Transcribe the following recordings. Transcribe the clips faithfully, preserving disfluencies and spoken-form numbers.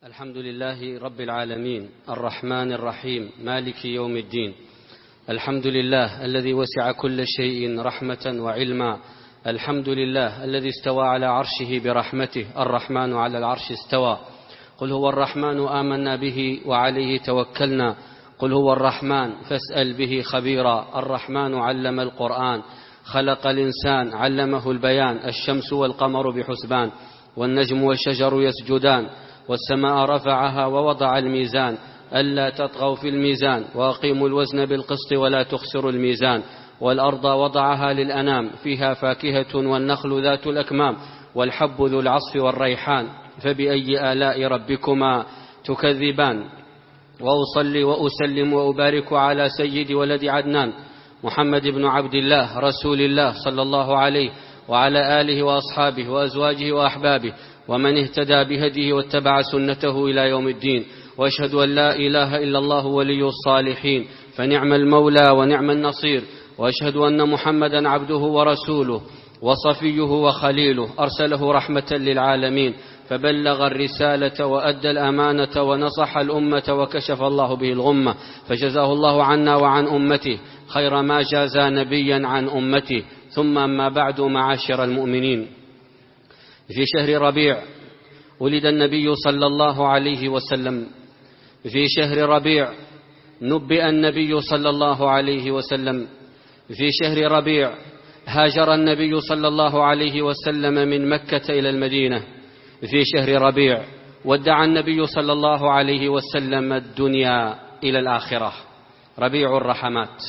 الحمد لله رب العالمين الرحمن الرحيم مالك يوم الدين. الحمد لله الذي وسع كل شيء رحمة وعلما. الحمد لله الذي استوى على عرشه برحمته. الرحمن على العرش استوى. قل هو الرحمن آمنا به وعليه توكلنا. قل هو الرحمن فاسأل به خبيرا. الرحمن علم القرآن خلق الإنسان علمه البيان. الشمس والقمر بحسبان والنجم والشجر يسجدان والسماء رفعها ووضع الميزان ألا تطغوا في الميزان وأقيموا الوزن بالقسط ولا تخسروا الميزان. والأرض وضعها للأنام فيها فاكهة والنخل ذات الأكمام والحب ذو العصف والريحان فبأي آلاء ربكما تكذبان. وأصلي وأسلم وأبارك على سيد ولد عدنان محمد بن عبد الله رسول الله صلى الله عليه وعلى آله وأصحابه وأزواجه وأحبابه ومن اهتدى بهديه واتبع سنته إلى يوم الدين. وأشهد أن لا إله إلا الله ولي الصالحين فنعم المولى ونعم النصير. وأشهد أن محمدا عبده ورسوله وصفيه وخليله أرسله رحمة للعالمين فبلغ الرسالة وأدى الأمانة ونصح الأمة وكشف الله به الغمة فجزاه الله عنا وعن أمته خير ما جازى نبيا عن أمته. ثم أما بعد، معاشر المؤمنين، في شهر ربيع ولد النبي صلى الله عليه وسلم. في شهر ربيع نبئ النبي صلى الله عليه وسلم. في شهر ربيع هاجر النبي صلى الله عليه وسلم من مكة إلى المدينة. في شهر ربيع ودع النبي صلى الله عليه وسلم الدنيا إلى الآخرة. ربيع الرحمات.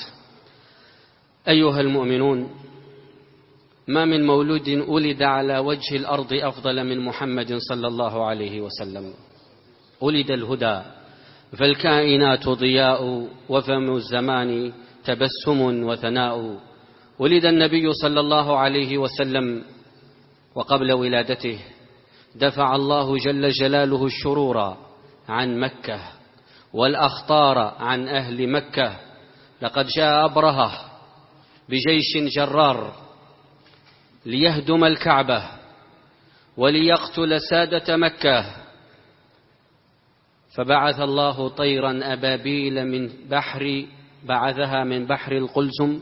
أيها المؤمنون، ما من مولود ولد على وجه الأرض أفضل من محمد صلى الله عليه وسلم. ولد الهدى فالكائنات ضياء وفم الزمان تبسم وثناء. ولد النبي صلى الله عليه وسلم وقبل ولادته دفع الله جل جلاله الشرور عن مكة والأخطار عن أهل مكة. لقد جاء أبرهة بجيش جرار ليهدم الكعبة وليقتل سادة مكة، فبعث الله طيرا أبابيل من بحر بعثها من بحر القلزم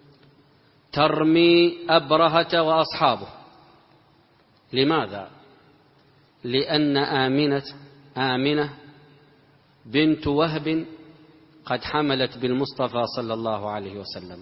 ترمي أبرهة وأصحابه. لماذا؟ لأن آمنة آمنة بنت وهب قد حملت بالمصطفى صلى الله عليه وسلم،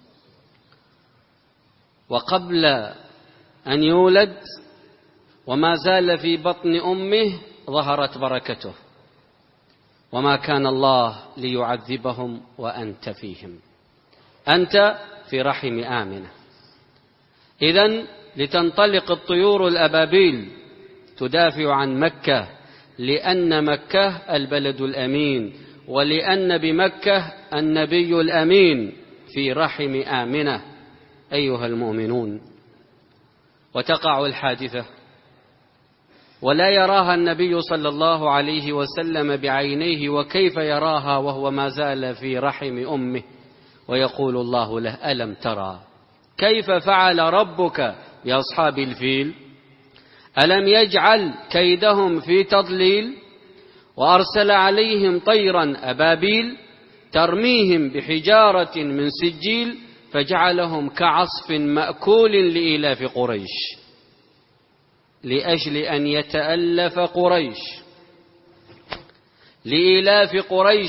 وقبل أن يولد وما زال في بطن أمه ظهرت بركته. وما كان الله ليعذبهم وأنت فيهم، أنت في رحم آمنة. إذن لتنطلق الطيور الأبابيل تدافع عن مكة، لأن مكة البلد الأمين، ولأن بمكة النبي الأمين في رحم آمنة. أيها المؤمنون، وتقع الحادثة ولا يراها النبي صلى الله عليه وسلم بعينيه، وكيف يراها وهو ما زال في رحم أمه، ويقول الله له: ألم ترى كيف فعل ربك بأصحاب الفيل؟ ألم يجعل كيدهم في تضليل وأرسل عليهم طيرا أبابيل ترميهم بحجارة من سجيل فجعلهم كعصف مأكول لإيلاف قريش. لأجل أن يتألف قريش، لإيلاف قريش،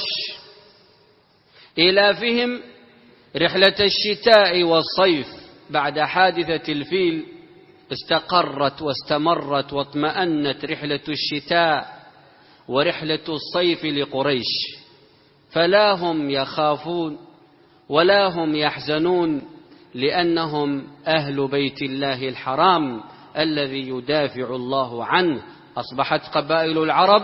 إيلافهم رحلة الشتاء والصيف. بعد حادثة الفيل استقرت واستمرت واطمأنت رحلة الشتاء ورحلة الصيف لقريش، فلا هم يخافون ولا هم يحزنون، لأنهم أهل بيت الله الحرام الذي يدافع الله عنه. أصبحت قبائل العرب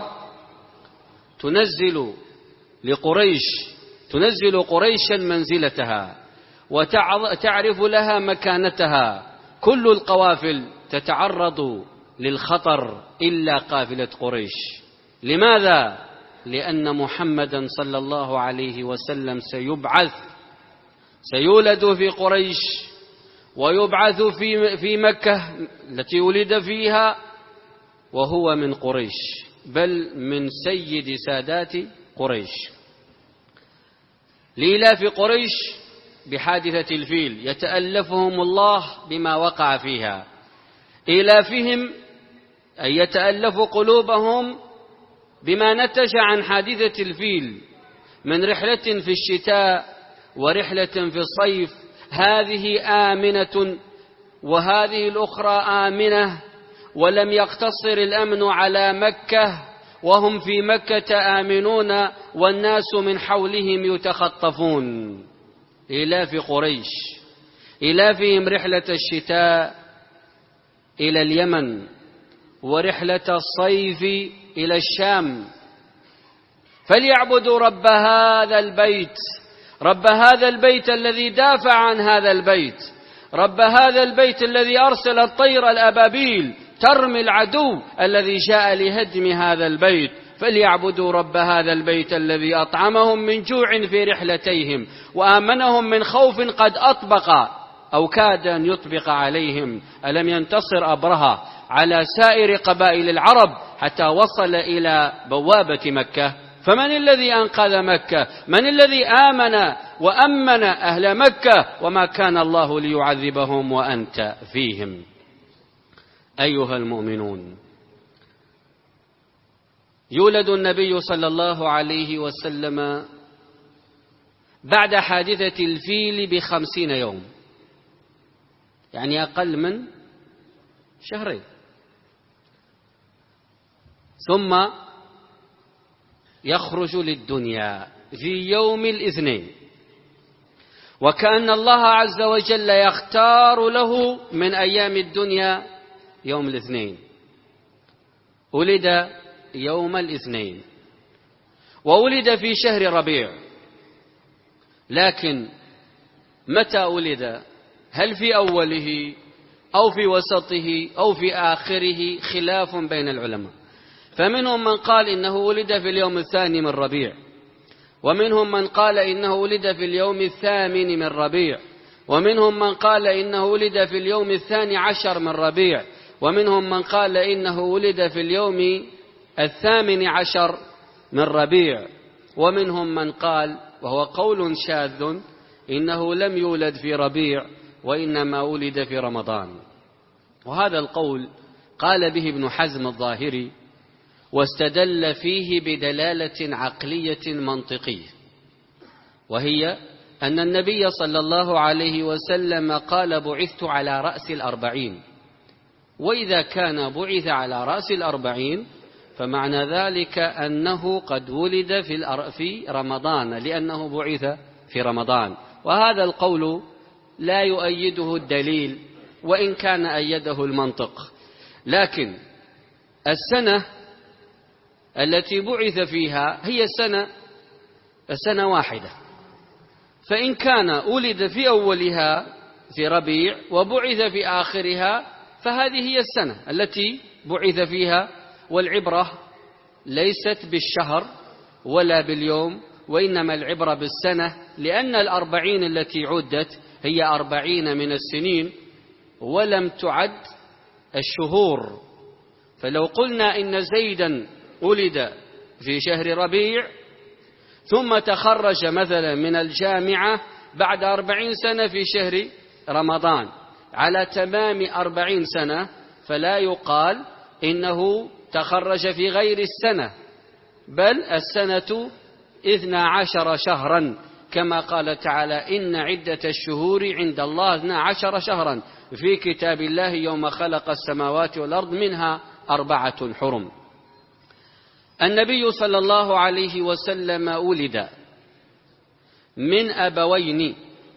تنزل لقريش تنزل قريشا منزلتها وتعرف لها مكانتها. كل القوافل تتعرض للخطر إلا قافلة قريش. لماذا؟ لأن محمدا صلى الله عليه وسلم سيبعث سيولد في قريش ويبعث في في مكة التي ولد فيها وهو من قريش. بل من سيد سادات قريش. لإلاف قريش بحادثة الفيل يتألفهم الله بما وقع فيها، إلافهم أن يتألف قلوبهم بما نتج عن حادثة الفيل من رحلة في الشتاء ورحلة في الصيف، هذه آمنة وهذه الأخرى آمنة، ولم يقتصر الأمن على مكة وهم في مكة آمنون والناس من حولهم يتخطفون. إلاف قريش إلافهم رحلة الشتاء إلى اليمن ورحلة الصيف إلى الشام، فليعبدوا رب هذا البيت، رب هذا البيت الذي دافع عن هذا البيت، رب هذا البيت الذي أرسل الطير الأبابيل ترمي العدو الذي جاء لهدم هذا البيت، فليعبدوا رب هذا البيت الذي أطعمهم من جوع في رحلتيهم وآمنهم من خوف قد أطبق أو كاد أن يطبق عليهم. ألم ينتصر أبرهة على سائر قبائل العرب حتى وصل إلى بوابة مكة؟ فمن الذي أنقذ مكة؟ من الذي آمن وأمن أهل مكة؟ وما كان الله ليعذبهم وأنت فيهم. أيها المؤمنون، يولد النبي صلى الله عليه وسلم بعد حادثة الفيل بخمسين يوم، يعني أقل من شهرين، ثم يخرج للدنيا في يوم الاثنين، وكأن الله عز وجل يختار له من أيام الدنيا يوم الاثنين. ولد يوم الاثنين وولد في شهر ربيع، لكن متى ولد؟ هل في أوله أو في وسطه أو في آخره؟ خلاف بين العلماء، فمنهم من قال إنه ولد في اليوم الثاني من ربيع، ومنهم من قال إنه ولد في اليوم الثامن من ربيع، ومنهم من قال إنه ولد في اليوم الثاني عشر من ربيع، ومنهم من قال إنه ولد في اليوم الثامن عشر من ربيع، ومنهم من قال، وهو قول شاذ، إنه لم يولد في ربيع وإنما ولد في رمضان. وهذا القول قال به ابن حزم الظاهري، واستدل فيه بدلالة عقلية منطقية، وهي أن النبي صلى الله عليه وسلم قال: بعثت على رأس الأربعين، وإذا كان بعث على رأس الأربعين فمعنى ذلك أنه قد ولد في رمضان، لأنه بعث في رمضان. وهذا القول لا يؤيده الدليل وإن كان أيده المنطق، لكن السنة التي بعث فيها هي السنة السنة واحدة، فإن كان ولد في أولها في ربيع وبعث في آخرها فهذه هي السنة التي بعث فيها. والعبرة ليست بالشهر ولا باليوم، وإنما العبرة بالسنة، لأن الأربعين التي عدت هي أربعين من السنين ولم تعد الشهور. فلو قلنا إن زيدا ولد في شهر ربيع ثم تخرج مثلا من الجامعة بعد أربعين سنة في شهر رمضان على تمام أربعين سنة، فلا يقال إنه تخرج في غير السنة، بل السنة اثنا عشر شهرا، كما قال تعالى: إن عدة الشهور عند الله اثنا عشر شهرا في كتاب الله يوم خلق السماوات والأرض منها أربعة حرم. النبي صلى الله عليه وسلم ولد من أبوين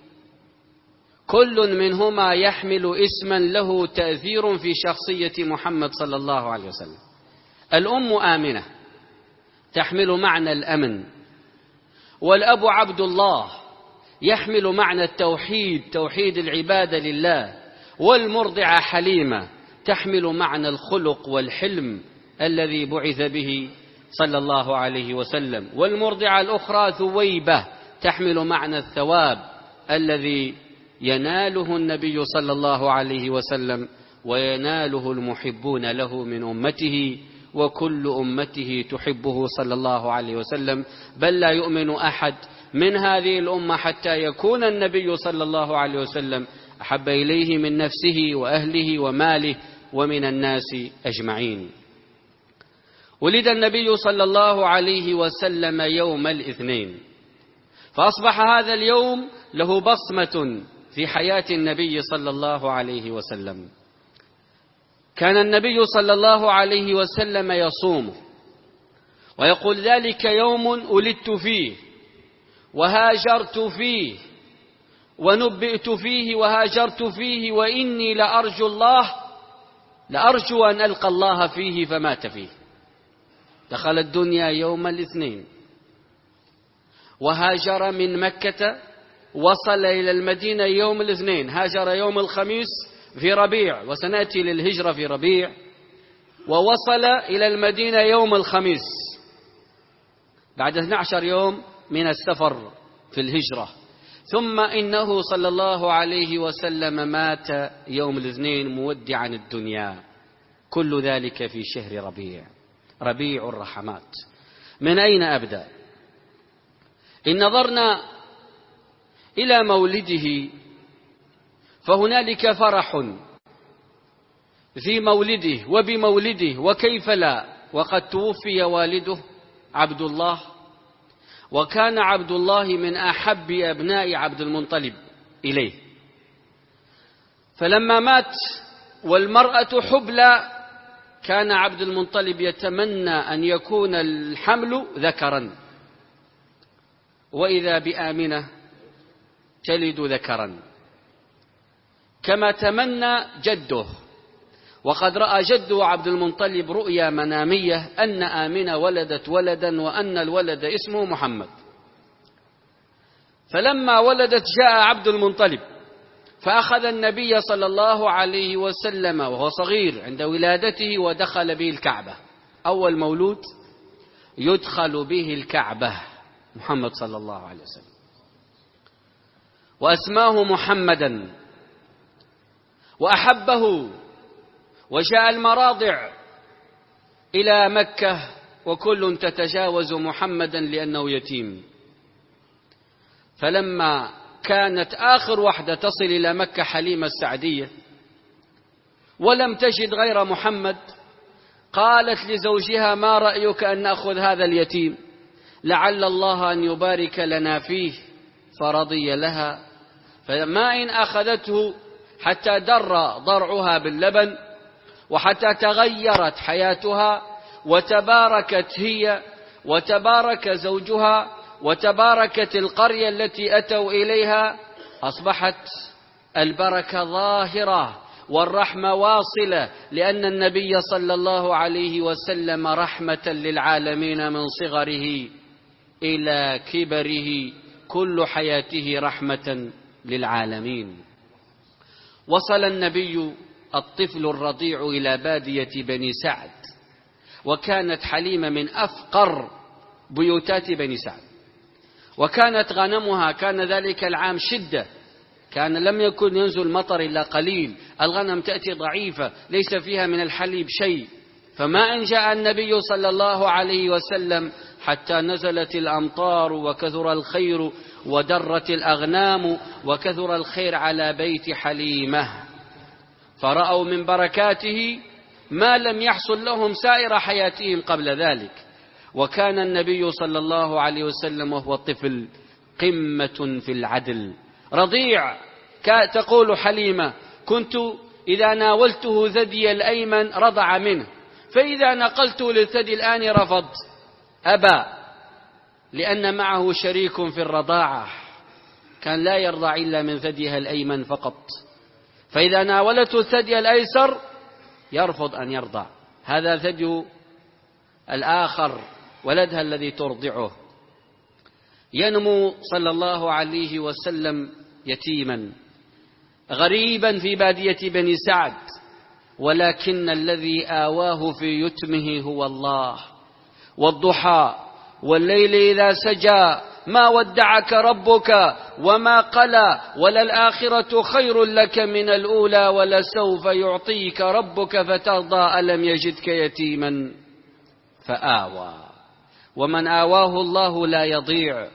كل منهما يحمل اسما له تأثير في شخصية محمد صلى الله عليه وسلم. الأم آمنة تحمل معنى الأمن، والأب عبد الله يحمل معنى التوحيد، توحيد العبادة لله، والمرضعة حليمة تحمل معنى الخلق والحلم الذي بعث به صلى الله عليه وسلم، والمرضعة الأخرى ثويبة تحمل معنى الثواب الذي يناله النبي صلى الله عليه وسلم ويناله المحبون له من أمته وكل أمته تحبه صلى الله عليه وسلم، بل لا يؤمن أحد من هذه الأمة حتى يكون النبي صلى الله عليه وسلم أحب إليه من نفسه وأهله وماله ومن الناس أجمعين. ولد النبي صلى الله عليه وسلم يوم الاثنين، فأصبح هذا اليوم له بصمة في حياة النبي صلى الله عليه وسلم. كان النبي صلى الله عليه وسلم يصوم ويقول: ذلك يوم ولدت فيه وهاجرت فيه ونبئت فيه وهاجرت فيه، وإني لأرجو الله لأرجو أن ألقى الله فيه، فمات فيه. دخل الدنيا يوم الاثنين وهاجر من مكة، وصل إلى المدينة يوم الاثنين، هاجر يوم الخميس في ربيع، وسنأتي للهجرة في ربيع، ووصل إلى المدينة يوم الخميس بعد اثني عشر يوم من السفر في الهجرة. ثم إنه صلى الله عليه وسلم مات يوم الاثنين مودعا الدنيا. كل ذلك في شهر ربيع، ربيع الرحمات. من أين أبدأ؟ إن نظرنا إلى مولده فهنالك فرح في مولده وبمولده، وكيف لا، وقد توفي والده عبد الله، وكان عبد الله من أحب أبناء عبد المطلب إليه. فلما مات والمرأة حبلى كان عبد المطلب يتمنى أن يكون الحمل ذكرا، وإذا بآمنة تلد ذكرا كما تمنى جده. وقد رأى جده عبد المطلب رؤيا منامية أن آمنة ولدت ولدا وأن الولد اسمه محمد. فلما ولدت جاء عبد المطلب فأخذ النبي صلى الله عليه وسلم وهو صغير عند ولادته ودخل به الكعبة. أول مولود يدخل به الكعبة محمد صلى الله عليه وسلم، وأسماه محمدا وأحبه، وجاء المراضع إلى مكة وكل تتجاوز محمدا لأنه يتيم. فلما كانت آخر واحدة تصل إلى مكة حليمة السعدية ولم تجد غير محمد، قالت لزوجها: ما رأيك أن نأخذ هذا اليتيم لعل الله أن يبارك لنا فيه؟ فرضي لها. فما إن أخذته حتى در ضرعها باللبن، وحتى تغيرت حياتها وتباركت هي وتبارك زوجها وتباركت القرية التي أتوا إليها. أصبحت البركة ظاهرة والرحمة واصلة، لأن النبي صلى الله عليه وسلم رحمة للعالمين من صغره إلى كبره، كل حياته رحمة للعالمين. وصل النبي الطفل الرضيع إلى بادية بني سعد، وكانت حليمة من أفقر بيوتات بني سعد، وكانت غنمها كان ذلك العام شدة، كان لم يكن ينزل مطر إلا قليل، الغنم تأتي ضعيفة ليس فيها من الحليب شيء. فما إن جاء النبي صلى الله عليه وسلم حتى نزلت الأمطار وكثر الخير ودرت الأغنام وكثر الخير على بيت حليمة، فرأوا من بركاته ما لم يحصل لهم سائر حياتهم قبل ذلك. وكان النبي صلى الله عليه وسلم وهو طفل قمة في العدل، رضيع. تقول حليمة: كنت إذا ناولته ثدي الأيمن رضع منه، فإذا نقلته للثدي الآن رفض، أبى، لأن معه شريك في الرضاعة، كان لا يرضع إلا من ثديها الأيمن فقط، فإذا ناولته الثدي الأيسر يرفض أن يرضع، هذا ثدي الآخر ولدها الذي ترضعه. ينمو صلى الله عليه وسلم يتيما غريبا في بادية بني سعد، ولكن الذي آواه في يتمه هو الله. والضحى والليل إذا سجى ما ودعك ربك وما قلى، وللآخرة خير لك من الأولى ولسوف يعطيك ربك فترضى ألم يجدك يتيما فآوى، ومن آواه الله لا يضيع.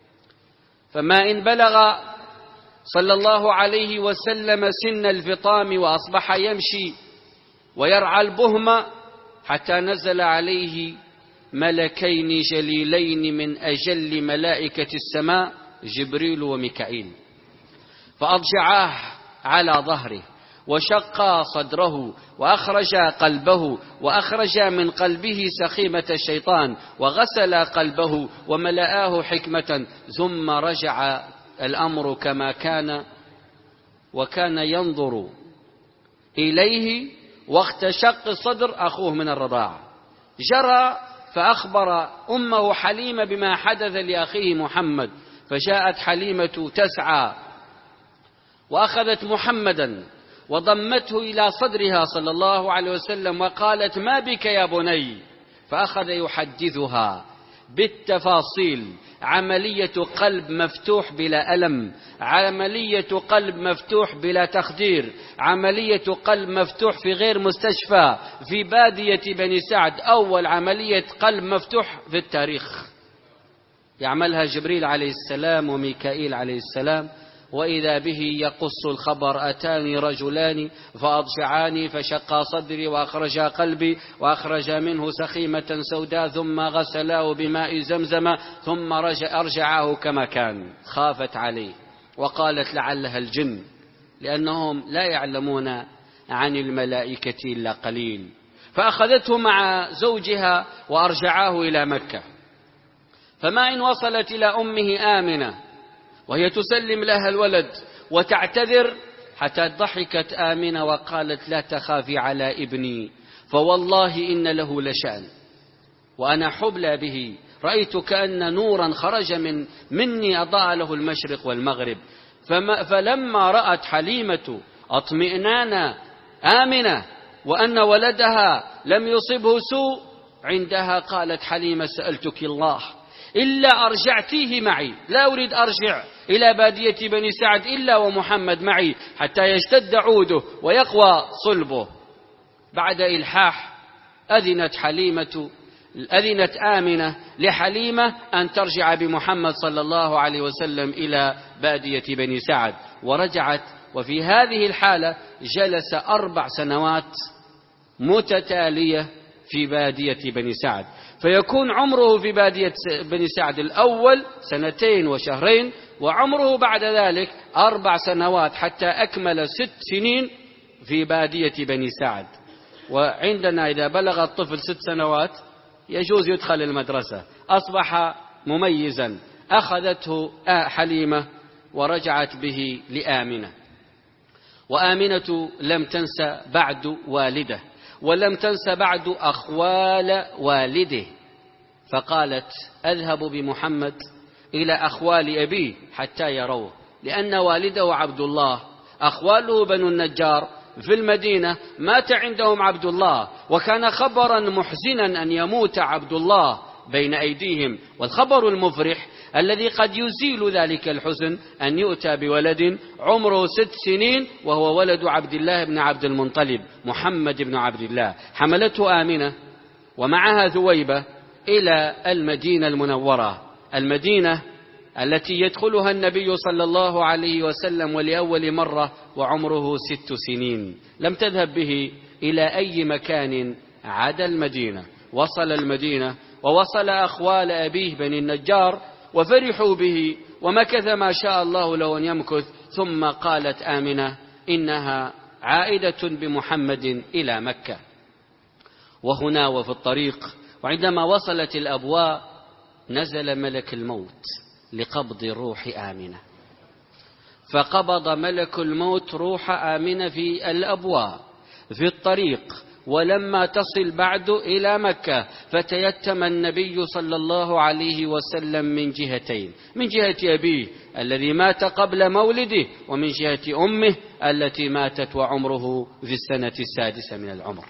فما إن بلغ صلى الله عليه وسلم سن الفطام وأصبح يمشي ويرعى البهم حتى نزل عليه ملكين جليلين من أجل ملائكة السماء، جبريل وميكائيل، فأضجعاه على ظهره وشقا صدره وأخرجا قلبه، وأخرجا من قلبه سخيمة الشيطان وغسلا قلبه وملآه حكمة، ثم رجع الأمر كما كان، وكان ينظر إليه وقت شق صدر أخوه من الرضاعة. جرى فأخبر أمه حليمة بما حدث لأخيه محمد، فجاءت حليمة تسعى وأخذت محمدا وضمته إلى صدرها صلى الله عليه وسلم وقالت: ما بك يا بني؟ فأخذ يحدثها بالتفاصيل: عملية قلب مفتوح بلا ألم، عملية قلب مفتوح بلا تخدير، عملية قلب مفتوح في غير مستشفى في بادية بني سعد، أول عملية قلب مفتوح في التاريخ يعملها جبريل عليه السلام وميكائيل عليه السلام. وإذا به يقص الخبر: أتاني رجلان فأضجعاني فشقا صدري وأخرجا قلبي وأخرجا منه سخيمة سوداء ثم غسلاه بماء زمزم ثم أرجعاه كما كان. خافت عليه وقالت: لعلها الجن، لأنهم لا يعلمون عن الملائكة إلا قليل. فأخذته مع زوجها وأرجعاه إلى مكة. فما إن وصلت إلى أمه آمنة وهي تسلم لها الولد وتعتذر، حتى ضحكت آمنة وقالت: لا تخافي على ابني، فوالله إن له لشأن، وأنا حبلى به، رأيت كأن نورا خرج من مني أضاء له المشرق والمغرب. فما فلما رأت حليمة اطمئنان آمنة وأن ولدها لم يصبه سوء عندها، قالت حليمة: سألتك الله إلا أرجعتيه معي، لا أريد أرجع إلى بادية بني سعد إلا ومحمد معي حتى يشتد عوده ويقوى صلبه. بعد إلحاح أذنت حليمة أذنت آمنة لحليمة أن ترجع بمحمد صلى الله عليه وسلم إلى بادية بني سعد، ورجعت. وفي هذه الحالة جلس أربع سنوات متتالية في بادية بني سعد، فيكون عمره في بادية بني سعد الأول سنتين وشهرين، وعمره بعد ذلك أربع سنوات حتى أكمل ست سنين في بادية بني سعد. وعندنا إذا بلغ الطفل ست سنوات يجوز يدخل المدرسة، أصبح مميزا. أخذته حليمة ورجعت به لآمنة، وآمنة لم تنسى بعد والده ولم تنس بعد أخوال والده، فقالت: أذهب بمحمد إلى أخوال أبيه حتى يروه، لأن والده عبد الله، أخواله بنو النجار في المدينة، مات عندهم عبد الله، وكان خبرا محزنا أن يموت عبد الله بين أيديهم. والخبر المفرح الذي قد يزيل ذلك الحزن أن يؤتى بولد عمره ست سنين وهو ولد عبد الله بن عبد المطلب، محمد بن عبد الله. حملته آمنة ومعها ثويبة إلى المدينة المنورة، المدينة التي يدخلها النبي صلى الله عليه وسلم ولأول مرة وعمره ست سنين. لم تذهب به إلى أي مكان عدا المدينة. وصل المدينة ووصل أخوال أبيه بني النجار وفرحوا به، ومكث ما شاء الله له أن يمكث. ثم قالت آمنة إنها عائدة بمحمد إلى مكة. وهنا وفي الطريق وعندما وصلت الأبواء نزل ملك الموت لقبض روح آمنة، فقبض ملك الموت روح آمنة في الأبواء في الطريق. ولما تصل بعد إلى مكة فتيتم النبي صلى الله عليه وسلم من جهتين: من جهة أبيه الذي مات قبل مولده، ومن جهة أمه التي ماتت وعمره في السنة السادسة من العمر.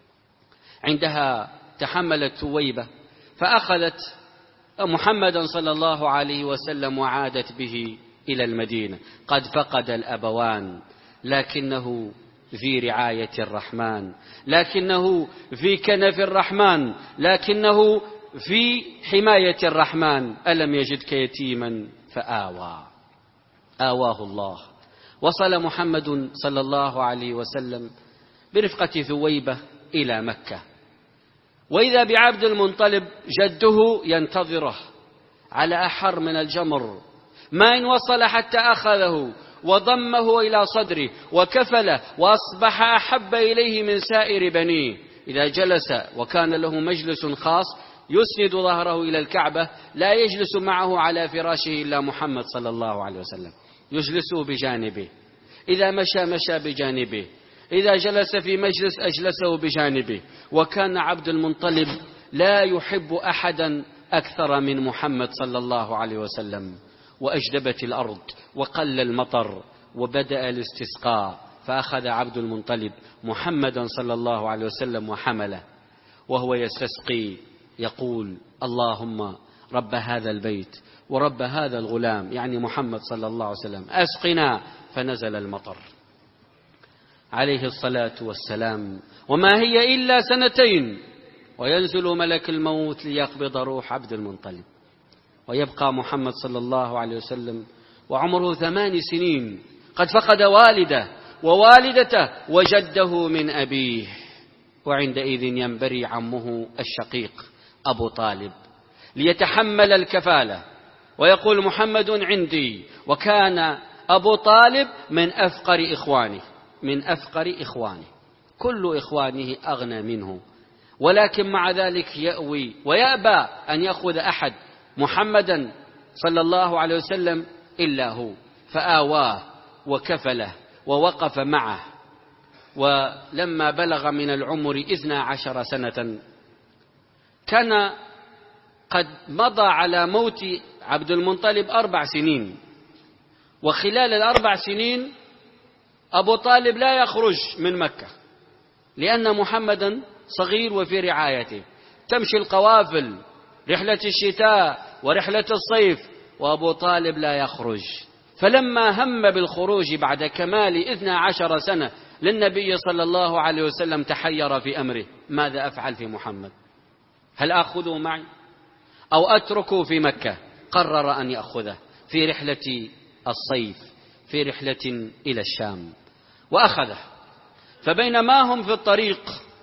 عندها تحملت ثويبة فأخذت محمدا صلى الله عليه وسلم وعادت به إلى المدينة. قد فقد الأبوان، لكنه في رعاية الرحمن، لكنه في كنف الرحمن، لكنه في حماية الرحمن. ألم يجدك يتيما فآوى، آواه الله. وصل محمد صلى الله عليه وسلم برفقة ثويبة إلى مكة، وإذا بعبد المطلب جده ينتظره على أحر من الجمر، ما إن وصل حتى أخذه وضمه إلى صدره وكفله، وأصبح أحب إليه من سائر بنيه. إذا جلس وكان له مجلس خاص يسند ظهره إلى الكعبة، لا يجلس معه على فراشه إلا محمد صلى الله عليه وسلم، يجلسه بجانبه. إذا مشى مشى بجانبه، إذا جلس في مجلس أجلسه بجانبه. وكان عبد المطلب لا يحب أحدا أكثر من محمد صلى الله عليه وسلم. وأجدبت الأرض وقل المطر وبدأ الاستسقاء، فأخذ عبد المطلب محمدا صلى الله عليه وسلم وحمله وهو يستسقي يقول: اللهم رب هذا البيت ورب هذا الغلام، يعني محمد صلى الله عليه وسلم، أسقنا. فنزل المطر عليه الصلاة والسلام، وما هي إلا سنتين وينزل ملك الموت ليقبض روح عبد المطلب، ويبقى محمد صلى الله عليه وسلم وعمره ثمان سنين، قد فقد والده ووالدته وجده من أبيه. وعندئذ ينبري عمه الشقيق أبو طالب ليتحمل الكفالة، ويقول: محمد عندي. وكان أبو طالب من أفقر إخوانه، من أفقر إخوانه، كل إخوانه أغنى منه، ولكن مع ذلك يأوي ويأبى أن يأخذ أحد محمدا صلى الله عليه وسلم إلا هو، فآواه وكفله ووقف معه. ولما بلغ من العمر إثنى عشر سنة كان قد مضى على موت عبد المطلب أربع سنين، وخلال الأربع سنين أبو طالب لا يخرج من مكة لأن محمدا صغير وفي رعايته. تمشي القوافل رحلة الشتاء ورحلة الصيف وأبو طالب لا يخرج. فلما هم بالخروج بعد كمال اثنى عشر سنة للنبي صلى الله عليه وسلم تحير في أمره: ماذا أفعل في محمد؟ هل أخذه معي أو أتركه في مكة؟ قرر أن يأخذه في رحلة الصيف، في رحلة إلى الشام، وأخذه. فبينما هم في الطريق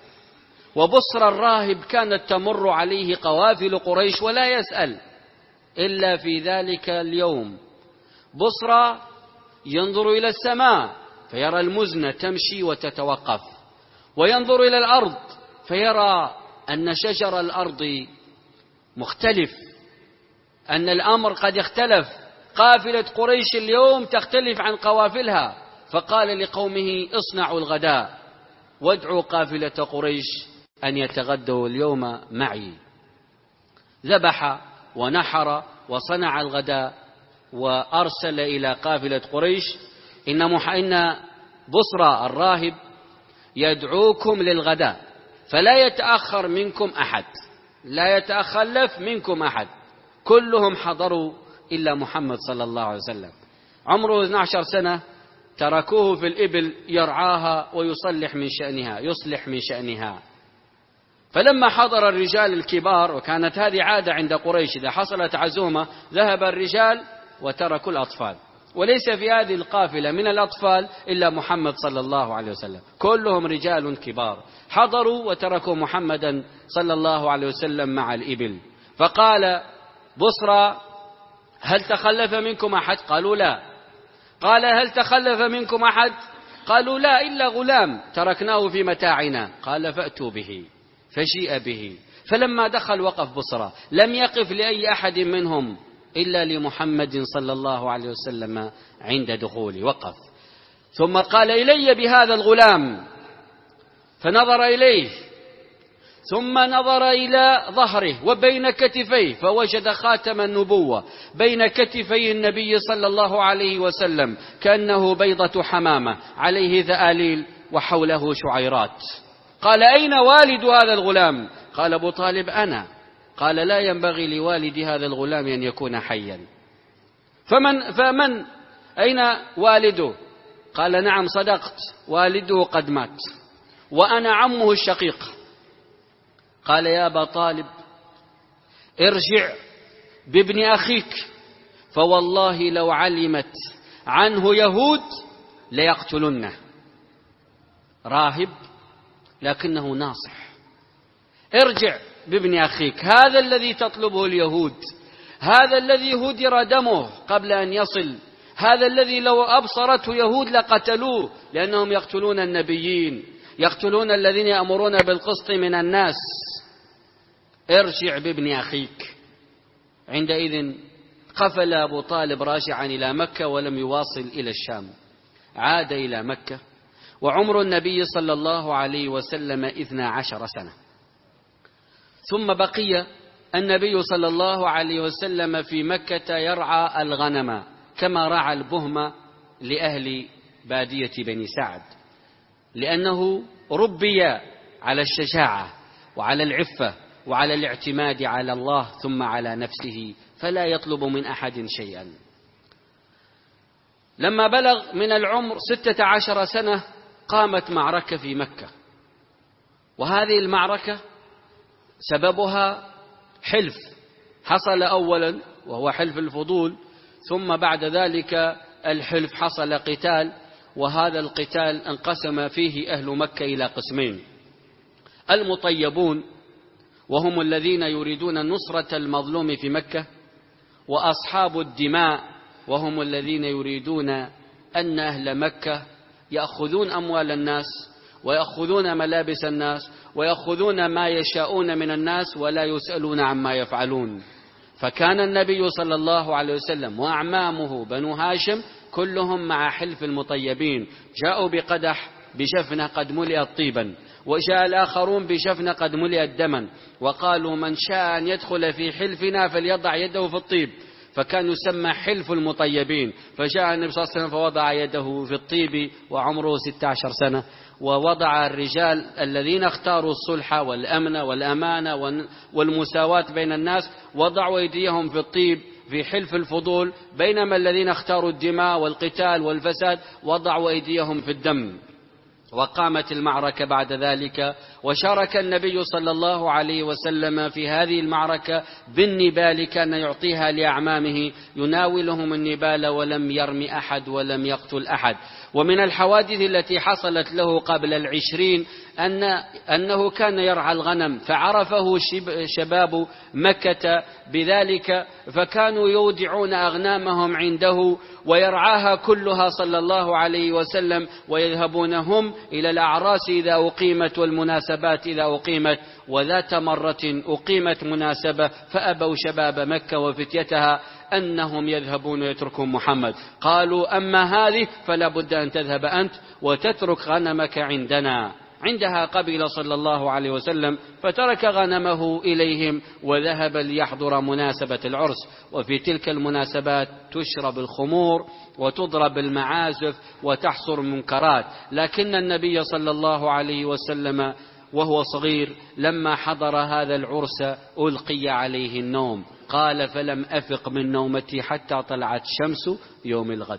وبصرى الراهب كانت تمر عليه قوافل قريش ولا يسأل إلا في ذلك اليوم. بصرى ينظر إلى السماء فيرى المزنة تمشي وتتوقف، وينظر إلى الأرض فيرى أن شجر الأرض مختلف، أن الأمر قد اختلف، قافلة قريش اليوم تختلف عن قوافلها. فقال لقومه: اصنعوا الغداء وادعوا قافلة قريش أن يتغدوا اليوم معي. ذبح ونحر وصنع الغداء وأرسل إلى قافلة قريش: إن محئنا بصرى الراهب يدعوكم للغداء، فلا يتأخر منكم أحد، لا يتأخلف منكم أحد. كلهم حضروا إلا محمد صلى الله عليه وسلم، عمره اثنتي عشرة سنة، تركوه في الإبل يرعاها ويصلح من شأنها يصلح من شأنها. فلما حضر الرجال الكبار، وكانت هذه عادة عند قريش، إذا حصلت عزومة ذهب الرجال وتركوا الأطفال، وليس في هذه القافلة من الأطفال إلا محمد صلى الله عليه وسلم، كلهم رجال كبار، حضروا وتركوا محمدا صلى الله عليه وسلم مع الإبل. فقال بصرى: هل تخلف منكم أحد؟ قالوا لا. قال: هل تخلف منكم أحد؟ قالوا لا إلا غلام تركناه في متاعنا. قال: فأتوا به. فجيء به، فلما دخل وقف بصرى، لم يقف لأي أحد منهم إلا لمحمد صلى الله عليه وسلم عند دخوله، وقف. ثم قال: إلي بهذا الغلام. فنظر إليه، ثم نظر إلى ظهره وبين كتفيه، فوجد خاتم النبوة بين كتفي النبي صلى الله عليه وسلم، كأنه بيضة حمامة عليه ذآليل وحوله شعيرات. قال: أين والد هذا الغلام؟ قال أبو طالب: أنا. قال: لا ينبغي لوالد هذا الغلام أن يكون حيا. فمن, فمن أين والده؟ قال نعم صدقت، والده قد مات وأنا عمه الشقيق. قال يا أبا طالب ارجع بابن أخيك، فوالله لو علمت عنه يهود ليقتلنه. راهب لكنه ناصح. ارجع بابن أخيك، هذا الذي تطلبه اليهود، هذا الذي هدر دمه قبل أن يصل، هذا الذي لو أبصرته يهود لقتلوه، لأنهم يقتلون النبيين، يقتلون الذين يأمرون بالقسط من الناس. ارجع بابن أخيك. عندئذ قفل أبو طالب راجعا إلى مكة ولم يواصل إلى الشام، عاد إلى مكة وعمر النبي صلى الله عليه وسلم اثنا عشر سنة. ثم بقي النبي صلى الله عليه وسلم في مكة يرعى الغنم كما رعى البهم لأهل بادية بني سعد، لأنه ربي على الشجاعة وعلى العفة وعلى الاعتماد على الله ثم على نفسه، فلا يطلب من أحد شيئا. لما بلغ من العمر ستة عشر سنة قامت معركة في مكة، وهذه المعركة سببها حلف حصل أولا وهو حلف الفضول، ثم بعد ذلك الحلف حصل قتال، وهذا القتال انقسم فيه أهل مكة إلى قسمين: المطيبون وهم الذين يريدون نصرة المظلوم في مكة، وأصحاب الدماء وهم الذين يريدون أن أهل مكة يأخذون أموال الناس ويأخذون ملابس الناس ويأخذون ما يشاءون من الناس ولا يسألون عما يفعلون. فكان النبي صلى الله عليه وسلم وأعمامه بنو هاشم كلهم مع حلف المطيبين، جاءوا بقدح بشفنة قد ملئت طيبا، وجاء الآخرون بشفنة قد ملئت دما، وقالوا من شاء أن يدخل في حلفنا فليضع يده في الطيب، فكان يسمى حلف المطيبين. فجاء النبي صلى الله عليه وسلم فوضع يده في الطيب وعمره ستة عشر سنة، ووضع الرجال الذين اختاروا الصلح والأمن والأمانة والمساواة بين الناس وضعوا أيديهم في الطيب في حلف الفضول، بينما الذين اختاروا الدماء والقتال والفساد وضعوا أيديهم في الدم. وقامت المعركة بعد ذلك، وشارك النبي صلى الله عليه وسلم في هذه المعركة بالنبال، كان يعطيها لأعمامه يناولهم النبال ولم يرم أحد ولم يقتل أحد. ومن الحوادث التي حصلت له قبل العشرين أن أنه كان يرعى الغنم فعرفه شباب مكة بذلك، فكانوا يودعون أغنامهم عنده ويرعاها كلها صلى الله عليه وسلم، ويذهبون هم إلى الأعراس إذا أقيمت والمناسبات إذا أقيمت. وذات مرة أقيمت مناسبة فأبوا شباب مكة وفتيتها أنهم يذهبون ويتركون محمد، قالوا أما هذه فلا بد أن تذهب أنت وتترك غنمك عندنا. عندها قبل صلى الله عليه وسلم فترك غنمه إليهم وذهب ليحضر مناسبة العرس. وفي تلك المناسبات تشرب الخمور وتضرب المعازف وتحصر المنكرات، لكن النبي صلى الله عليه وسلم وهو صغير لما حضر هذا العرس ألقي عليه النوم، قال فلم أفق من نومتي حتى طلعت شمس يوم الغد،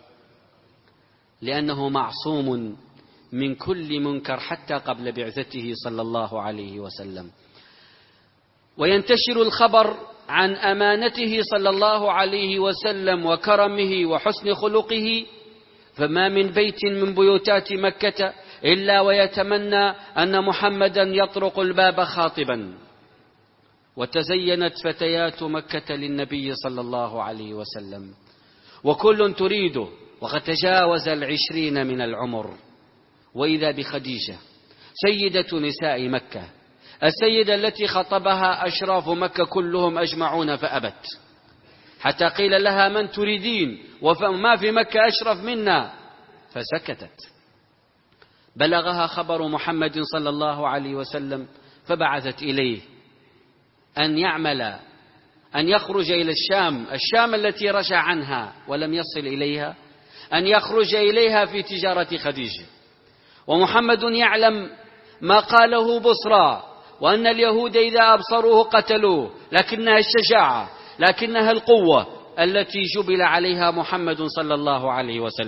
لأنه معصوم من كل منكر حتى قبل بعثته صلى الله عليه وسلم. وينتشر الخبر عن أمانته صلى الله عليه وسلم وكرمه وحسن خلقه، فما من بيت من بيوتات مكة إلا ويتمنى أن محمدا يطرق الباب خاطبا. وتزينت فتيات مكة للنبي صلى الله عليه وسلم، وكل تريده، وقد تجاوز العشرين من العمر. وإذا بخديجة سيدة نساء مكة، السيدة التي خطبها أشراف مكة كلهم أجمعون فأبت، حتى قيل لها من تريدين وما في مكة أشرف منا، فسكتت. بلغها خبر محمد صلى الله عليه وسلم فبعثت إليه أن يعمل أن يخرج إلى الشام، الشام التي رجع عنها ولم يصل إليها، أن يخرج إليها في تجارة خديجة. ومحمد يعلم ما قاله بصرى، وأن اليهود إذا أبصروه قتلوه، لكنها الشجاعة، لكنها القوة التي جبل عليها محمد صلى الله عليه وسلم.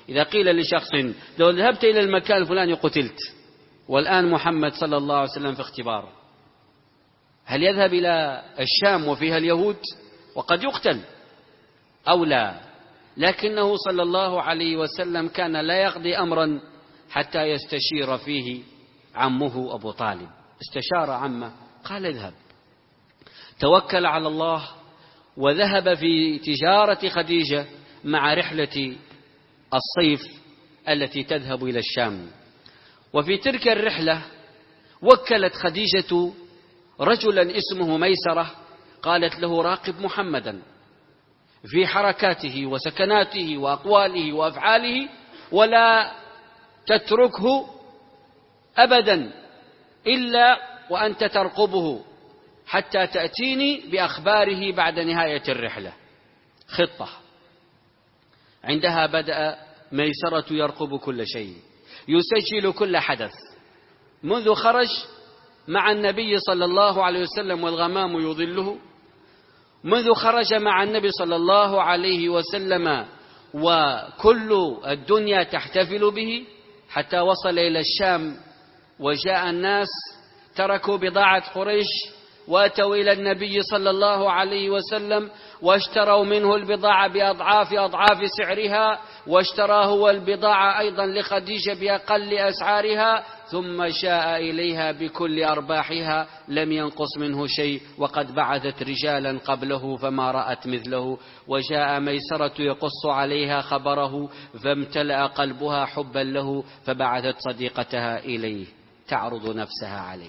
إذا قيل لشخص لو ذهبت إلى المكان الفلاني قتلت، والآن محمد صلى الله عليه وسلم في اختبار، هل يذهب إلى الشام وفيها اليهود وقد يقتل أو لا؟ لكنه صلى الله عليه وسلم كان لا يقضي أمرا حتى يستشير فيه عمه أبو طالب. استشار عمه قال اذهب، توكل على الله، وذهب في تجارة خديجة مع رحلة الصيف التي تذهب إلى الشام. وفي تلك الرحلة وكلت خديجة رجلا اسمه ميسرة، قالت له راقب محمدا في حركاته وسكناته وأقواله وأفعاله، ولا تتركه أبدا إلا وأنت ترقبه حتى تأتيني بأخباره بعد نهاية الرحلة. خطة. عندها بدأ ميسرة يرقب كل شيء، يسجل كل حدث، منذ خرج مع النبي صلى الله عليه وسلم والغمام يظله، منذ خرج مع النبي صلى الله عليه وسلم وكل الدنيا تحتفل به، حتى وصل إلى الشام وجاء الناس تركوا بضاعة قريش واتوا إلى النبي صلى الله عليه وسلم واشتروا منه البضاعة بأضعاف أضعاف سعرها، واشترى هو البضاعة أيضا لخديجة بأقل أسعارها، ثم شاء إليها بكل أرباحها، لم ينقص منه شيء، وقد بعثت رجالا قبله فما رأت مثله. وجاء ميسرة يقص عليها خبره فامتلأ قلبها حبا له، فبعثت صديقتها إليه تعرض نفسها عليه.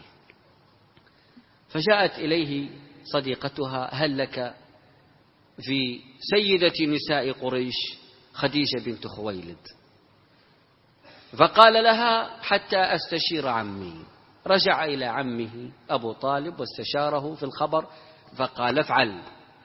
فجاءت إليه صديقتها: هل لك في سيدة نساء قريش خديجة بنت خويلد؟ فقال لها: حتى أستشير عمي. رجع إلى عمه أبو طالب واستشاره في الخبر، فقال: افعل.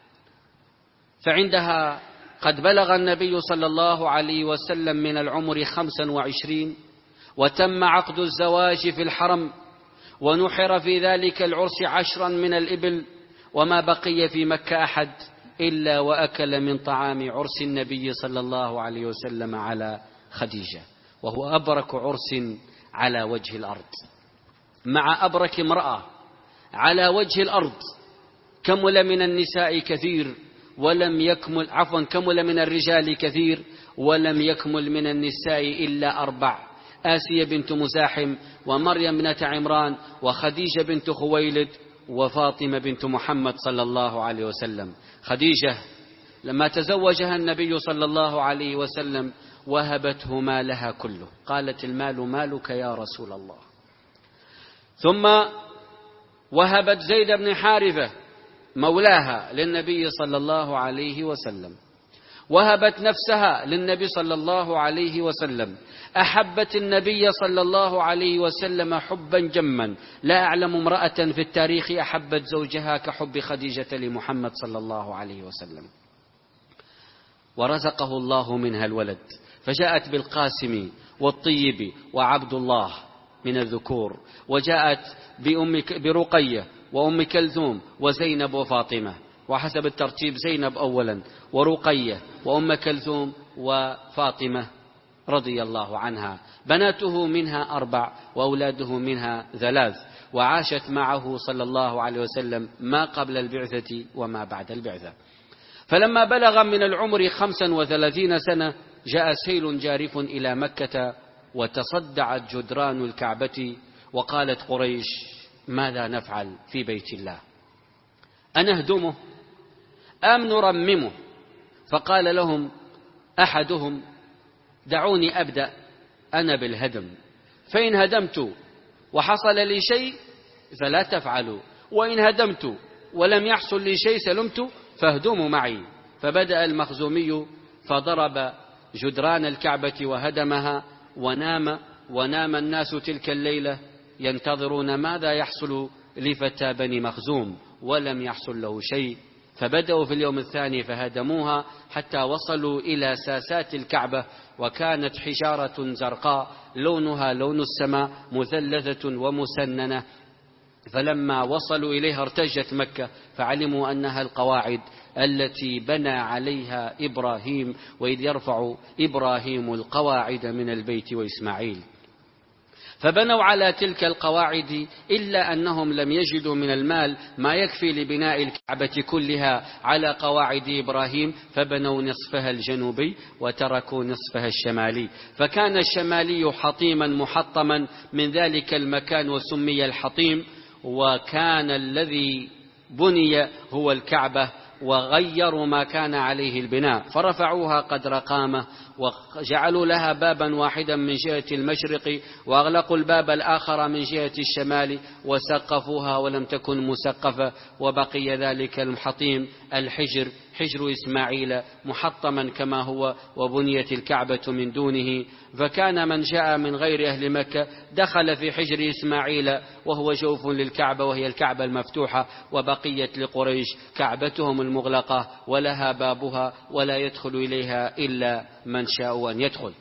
فعندها قد بلغ النبي صلى الله عليه وسلم من العمر خمسا وعشرين، وتم عقد الزواج في الحرم، ونحر في ذلك العرس عشرا من الإبل، وما بقي في مكة أحد إلا وأكل من طعام عرس النبي صلى الله عليه وسلم على خديجة، وهو أبرك عرس على وجه الأرض، مع أبرك امرأة على وجه الأرض. كمل من النساء كثير ولم يكمل عفوا كمل من الرجال كثير ولم يكمل من النساء إلا أربع: آسية بنت مزاحم، ومريم بنت عمران، وخديجة بنت خويلد، وفاطمة بنت محمد صلى الله عليه وسلم. خديجة لما تزوجها النبي صلى الله عليه وسلم وهبته مالها كله، قالت: المال مالك يا رسول الله. ثم وهبت زيد بن حارثة مولاها للنبي صلى الله عليه وسلم، وهبت نفسها للنبي صلى الله عليه وسلم، أحبت النبي صلى الله عليه وسلم حبا جما، لا أعلم امرأة في التاريخ أحبت زوجها كحب خديجة لمحمد صلى الله عليه وسلم. ورزقه الله منها الولد، فجاءت بالقاسم والطيب وعبد الله من الذكور، وجاءت بأم برقية وأم كلثوم وزينب وفاطمة، وحسب الترتيب زينب أولا ورقية وأم كلثوم وفاطمة رضي الله عنها. بناته منها أربع وأولاده منها ثلاث، وعاشت معه صلى الله عليه وسلم ما قبل البعثة وما بعد البعثة. فلما بلغ من العمر خمسا وثلاثين سنة جاء سيل جارف إلى مكة، وتصدعت جدران الكعبة، وقالت قريش: ماذا نفعل في بيت الله؟ أنهدمه أم نرممه؟ فقال لهم أحدهم: دعوني أبدأ أنا بالهدم، فإن هدمت وحصل لي شيء فلا تفعلوا، وإن هدمت ولم يحصل لي شيء سلمت فاهدموا معي. فبدأ المخزومي فضرب جدران الكعبة وهدمها، ونام ونام الناس تلك الليلة ينتظرون ماذا يحصل لفتى بني مخزوم، ولم يحصل له شيء. فبدأوا في اليوم الثاني فهدموها حتى وصلوا إلى ساسات الكعبة، وكانت حجارة زرقاء لونها لون السماء مثلثة ومسننة، فلما وصلوا إليها ارتجت مكة، فعلموا أنها القواعد التي بنى عليها إبراهيم، وإذ يرفع إبراهيم القواعد من البيت وإسماعيل. فبنوا على تلك القواعد، إلا أنهم لم يجدوا من المال ما يكفي لبناء الكعبة كلها على قواعد إبراهيم، فبنوا نصفها الجنوبي وتركوا نصفها الشمالي، فكان الشمالي حطيما محطما من ذلك المكان وسمي الحطيم، وكان الذي بني هو الكعبة، وغيروا ما كان عليه البناء، فرفعوها قدر قامة، وجعلوا لها بابا واحدا من جهة المشرق، وأغلقوا الباب الآخر من جهة الشمال، وسقفوها ولم تكن مسقفة، وبقي ذلك الحطيم الحجر حجر إسماعيل محطما كما هو، وبنيت الكعبة من دونه. فكان من جاء من غير أهل مكة دخل في حجر إسماعيل وهو جوف للكعبة، وهي الكعبة المفتوحة، وبقيت لقريش كعبتهم المغلقة ولها بابها، ولا يدخل إليها إلا من شاء أن يدخل.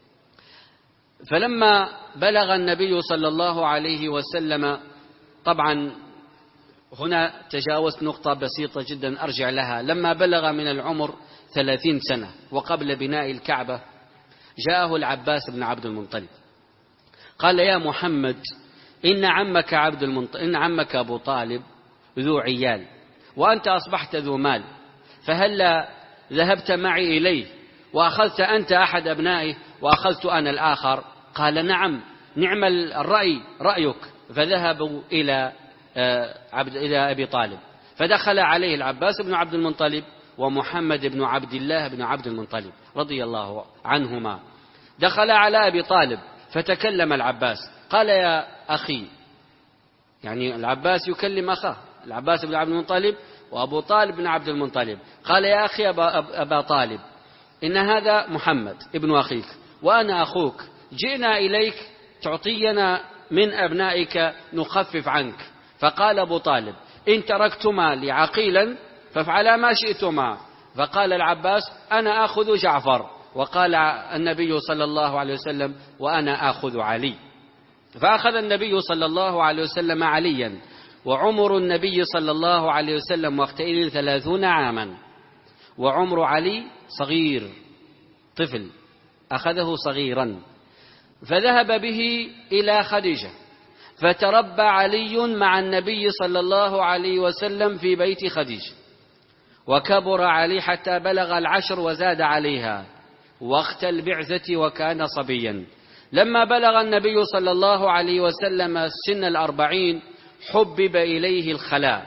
فلما بلغ النبي صلى الله عليه وسلم، طبعا هنا تجاوزت نقطة بسيطة جدا أرجع لها، لما بلغ من العمر ثلاثين سنة وقبل بناء الكعبة، جاءه العباس بن عبد المطلب قال: يا محمد، إن عمك عبد المطلب إن عمك أبو طالب ذو عيال، وأنت أصبحت ذو مال، فهلا ذهبت معي إليه وأخذت أنت أحد أبنائه وأخذت أنا الآخر؟ قال: نعم، نعم الرأي رأيك. فذهبوا إلى عبد إلى أبي طالب، فدخل عليه العباس بن عبد المطلب ومحمد بن عبد الله بن عبد المطلب رضي الله عنهما. دخل على أبي طالب فتكلم العباس، قال: يا أخي، يعني العباس يكلم أخاه، العباس بن عبد المطلب وأبو طالب بن عبد المطلب، قال: يا أخي أبا, أبا طالب، إن هذا محمد ابن أخيك وأنا أخوك، جئنا إليك تعطينا من أبنائك نخفف عنك. فقال أبو طالب: إن تركتما لي عقيلا فافعلا ما شئتما. فقال العباس: أنا آخذ جعفر. وقال النبي صلى الله عليه وسلم: وأنا آخذ علي. فأخذ النبي صلى الله عليه وسلم عليا، وعمر النبي صلى الله عليه وسلم وقتئذ ثلاثون عاما، وعمر علي صغير طفل، أخذه صغيرا، فذهب به إلى خديجة، فتربى علي مع النبي صلى الله عليه وسلم في بيت خديجة، وكبر علي حتى بلغ العشر وزاد عليها وقت البعثة وكان صبيا. لما بلغ النبي صلى الله عليه وسلم سن الأربعين حبب إليه الخلاء،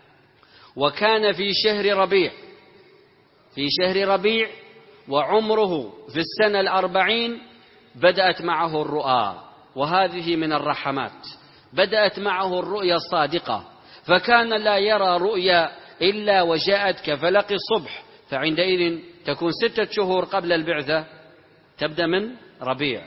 وكان في شهر ربيع في شهر ربيع وعمره في السنة الأربعين بدأت معه الرؤى، وهذه من الرحمات، بدأت معه الرؤيا الصادقة، فكان لا يرى رؤيا إلا وجاءت كفلق الصبح، فعندئذ تكون ستة شهور قبل البعثة، تبدأ من ربيع،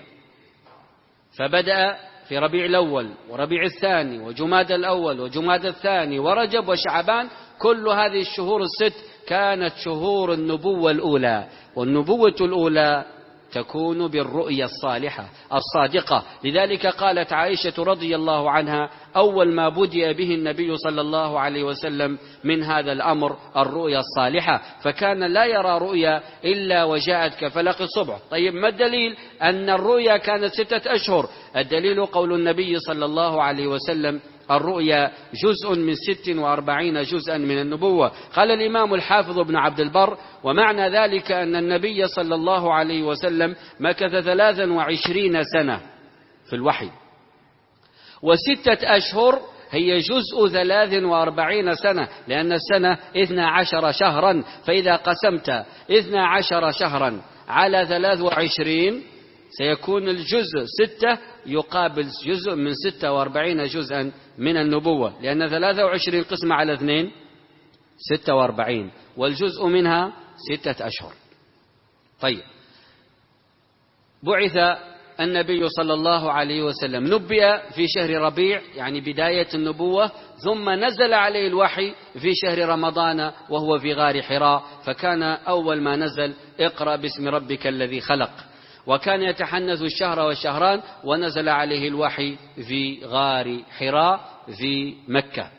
فبدأ في ربيع الأول وربيع الثاني وجماد الأول وجماد الثاني ورجب وشعبان، كل هذه الشهور الست كانت شهور النبوة الأولى، والنبوة الأولى تكون بالرؤيا الصالحة الصادقة. لذلك قالت عائشة رضي الله عنها: أول ما بدأ به النبي صلى الله عليه وسلم من هذا الأمر الرؤيا الصالحة، فكان لا يرى رؤيا إلا وجاءت كفلق الصبح. طيب، ما الدليل أن الرؤيا كانت ستة أشهر؟ الدليل قول النبي صلى الله عليه وسلم: الرؤيا جزء من ست وأربعين جزءا من النبوة. قال الإمام الحافظ ابن عبد البر: ومعنى ذلك أن النبي صلى الله عليه وسلم مكث ثلاثا وعشرين سنة في الوحي، وستة أشهر هي جزء ثلاث وأربعين سنة، لأن السنة اثنا عشر شهرا، فإذا قسمت اثنا عشر شهرا على ثلاث وعشرين سيكون الجزء ستة يقابل جزء من ستة وأربعين جزءا من النبوة، لأن ثلاثة وعشرين قسمة على اثنين ستة وأربعين، والجزء منها ستة أشهر. طيب، بعث النبي صلى الله عليه وسلم، نبئ في شهر ربيع يعني بداية النبوة، ثم نزل عليه الوحي في شهر رمضان وهو في غار حراء، فكان أول ما نزل: اقرأ باسم ربك الذي خلق. وكان يتحنث الشهر والشهران، ونزل عليه الوحي في غار حراء، في مكة.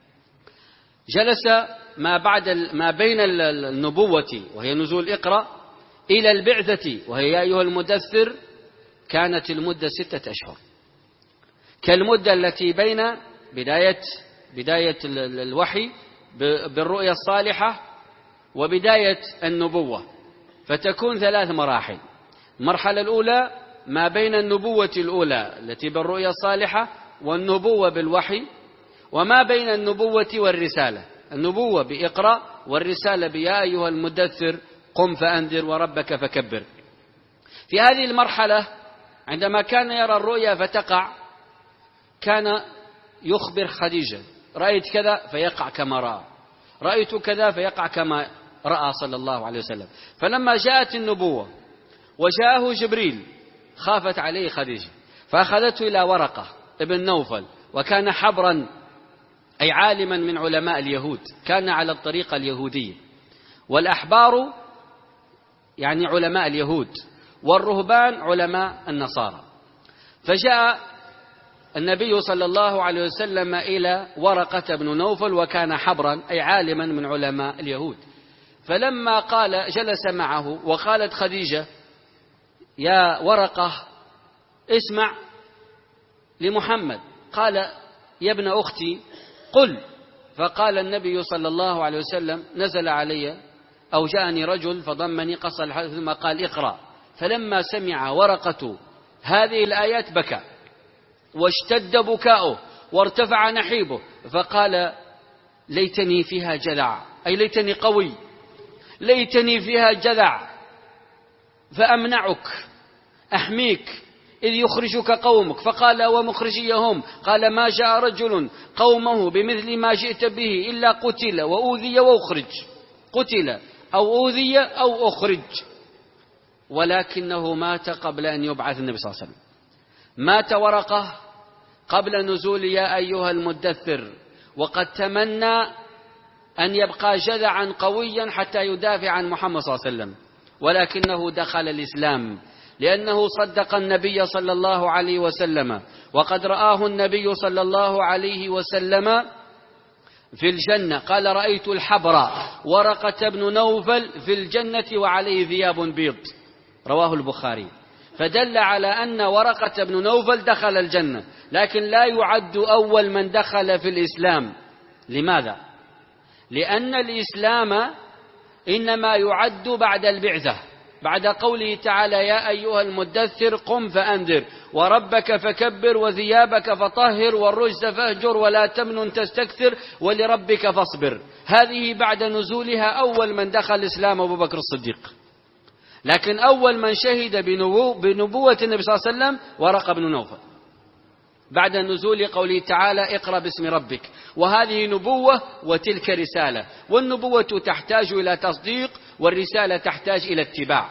جلس ما بعد ما بين النبوة وهي نزول اقرأ إلى البعثة وهي يا أيها المدثر كانت المدة ستة أشهر، كالمدة التي بين بداية بداية الوحي بالرؤيا الصالحة وبداية النبوة، فتكون ثلاث مراحل. المرحلة الأولى ما بين النبوة الأولى التي بالرؤيا الصالحة والنبوة بالوحي، وما بين النبوة والرسالة، النبوة بإقرأ والرسالة بيا أيها المدثر قم فأنذر وربك فكبر. في هذه المرحلة عندما كان يرى الرؤيا فتقع كان يخبر خديجة رأيت كذا فيقع كما رأى، رأيت كذا فيقع كما رأى صلى الله عليه وسلم. فلما جاءت النبوة وجاءه جبريل خافت عليه خديجة فأخذته إلى ورقة ابن نوفل، وكان حبرا أي عالما من علماء اليهود، كان على الطريقة اليهودية، والأحبار يعني علماء اليهود والرهبان علماء النصارى. فجاء النبي صلى الله عليه وسلم إلى ورقة بن نوفل وكان حبرا أي عالما من علماء اليهود. فلما قال جلس معه وقالت خديجة يا ورقة اسمع لمحمد، قال يا ابن أختي قل. فقال النبي صلى الله عليه وسلم نزل علي أو جاءني رجل فضمني قص الحدث ثم قال اقرأ. فلما سمع ورقة هذه الآيات بكى واشتد بكاؤه وارتفع نحيبه، فقال ليتني فيها جذع أي ليتني قوي، ليتني فيها جذع فأمنعك أحميك إذ يخرجك قومك. فقال ومخرجيهم؟ قال ما جاء رجل قومه بمثل ما جئت به إلا قتل وأوذي وأخرج، قتل أو أوذي أو أخرج، ولكنه مات قبل أن يبعث النبي صلى الله عليه وسلم. مات ورقة قبل نزول يا أيها المدثر، وقد تمنى أن يبقى جذعا قويا حتى يدافع عن محمد صلى الله عليه وسلم، ولكنه دخل الإسلام لأنه صدق النبي صلى الله عليه وسلم، وقد رآه النبي صلى الله عليه وسلم في الجنة. قال رأيت الحبر ورقة بن نوفل في الجنة وعليه ثياب بيض، رواه البخاري. فدل على أن ورقة بن نوفل دخل الجنة، لكن لا يعد أول من دخل في الإسلام. لماذا؟ لأن الإسلام إنما يعد بعد البعثة، بعد قوله تعالى يا أيها المدثر قم فأنذر وربك فكبر وثيابك فطهر والرجز فاهجر ولا تمنن تستكثر ولربك فاصبر. هذه بعد نزولها أول من دخل الإسلام أبو بكر الصديق، لكن أول من شهد بنبوة النبي صلى الله عليه وسلم ورقة بن نوفل بعد نزول قوله تعالى اقرأ باسم ربك. وهذه نبوة وتلك رسالة، والنبوة تحتاج إلى تصديق والرسالة تحتاج إلى اتباع.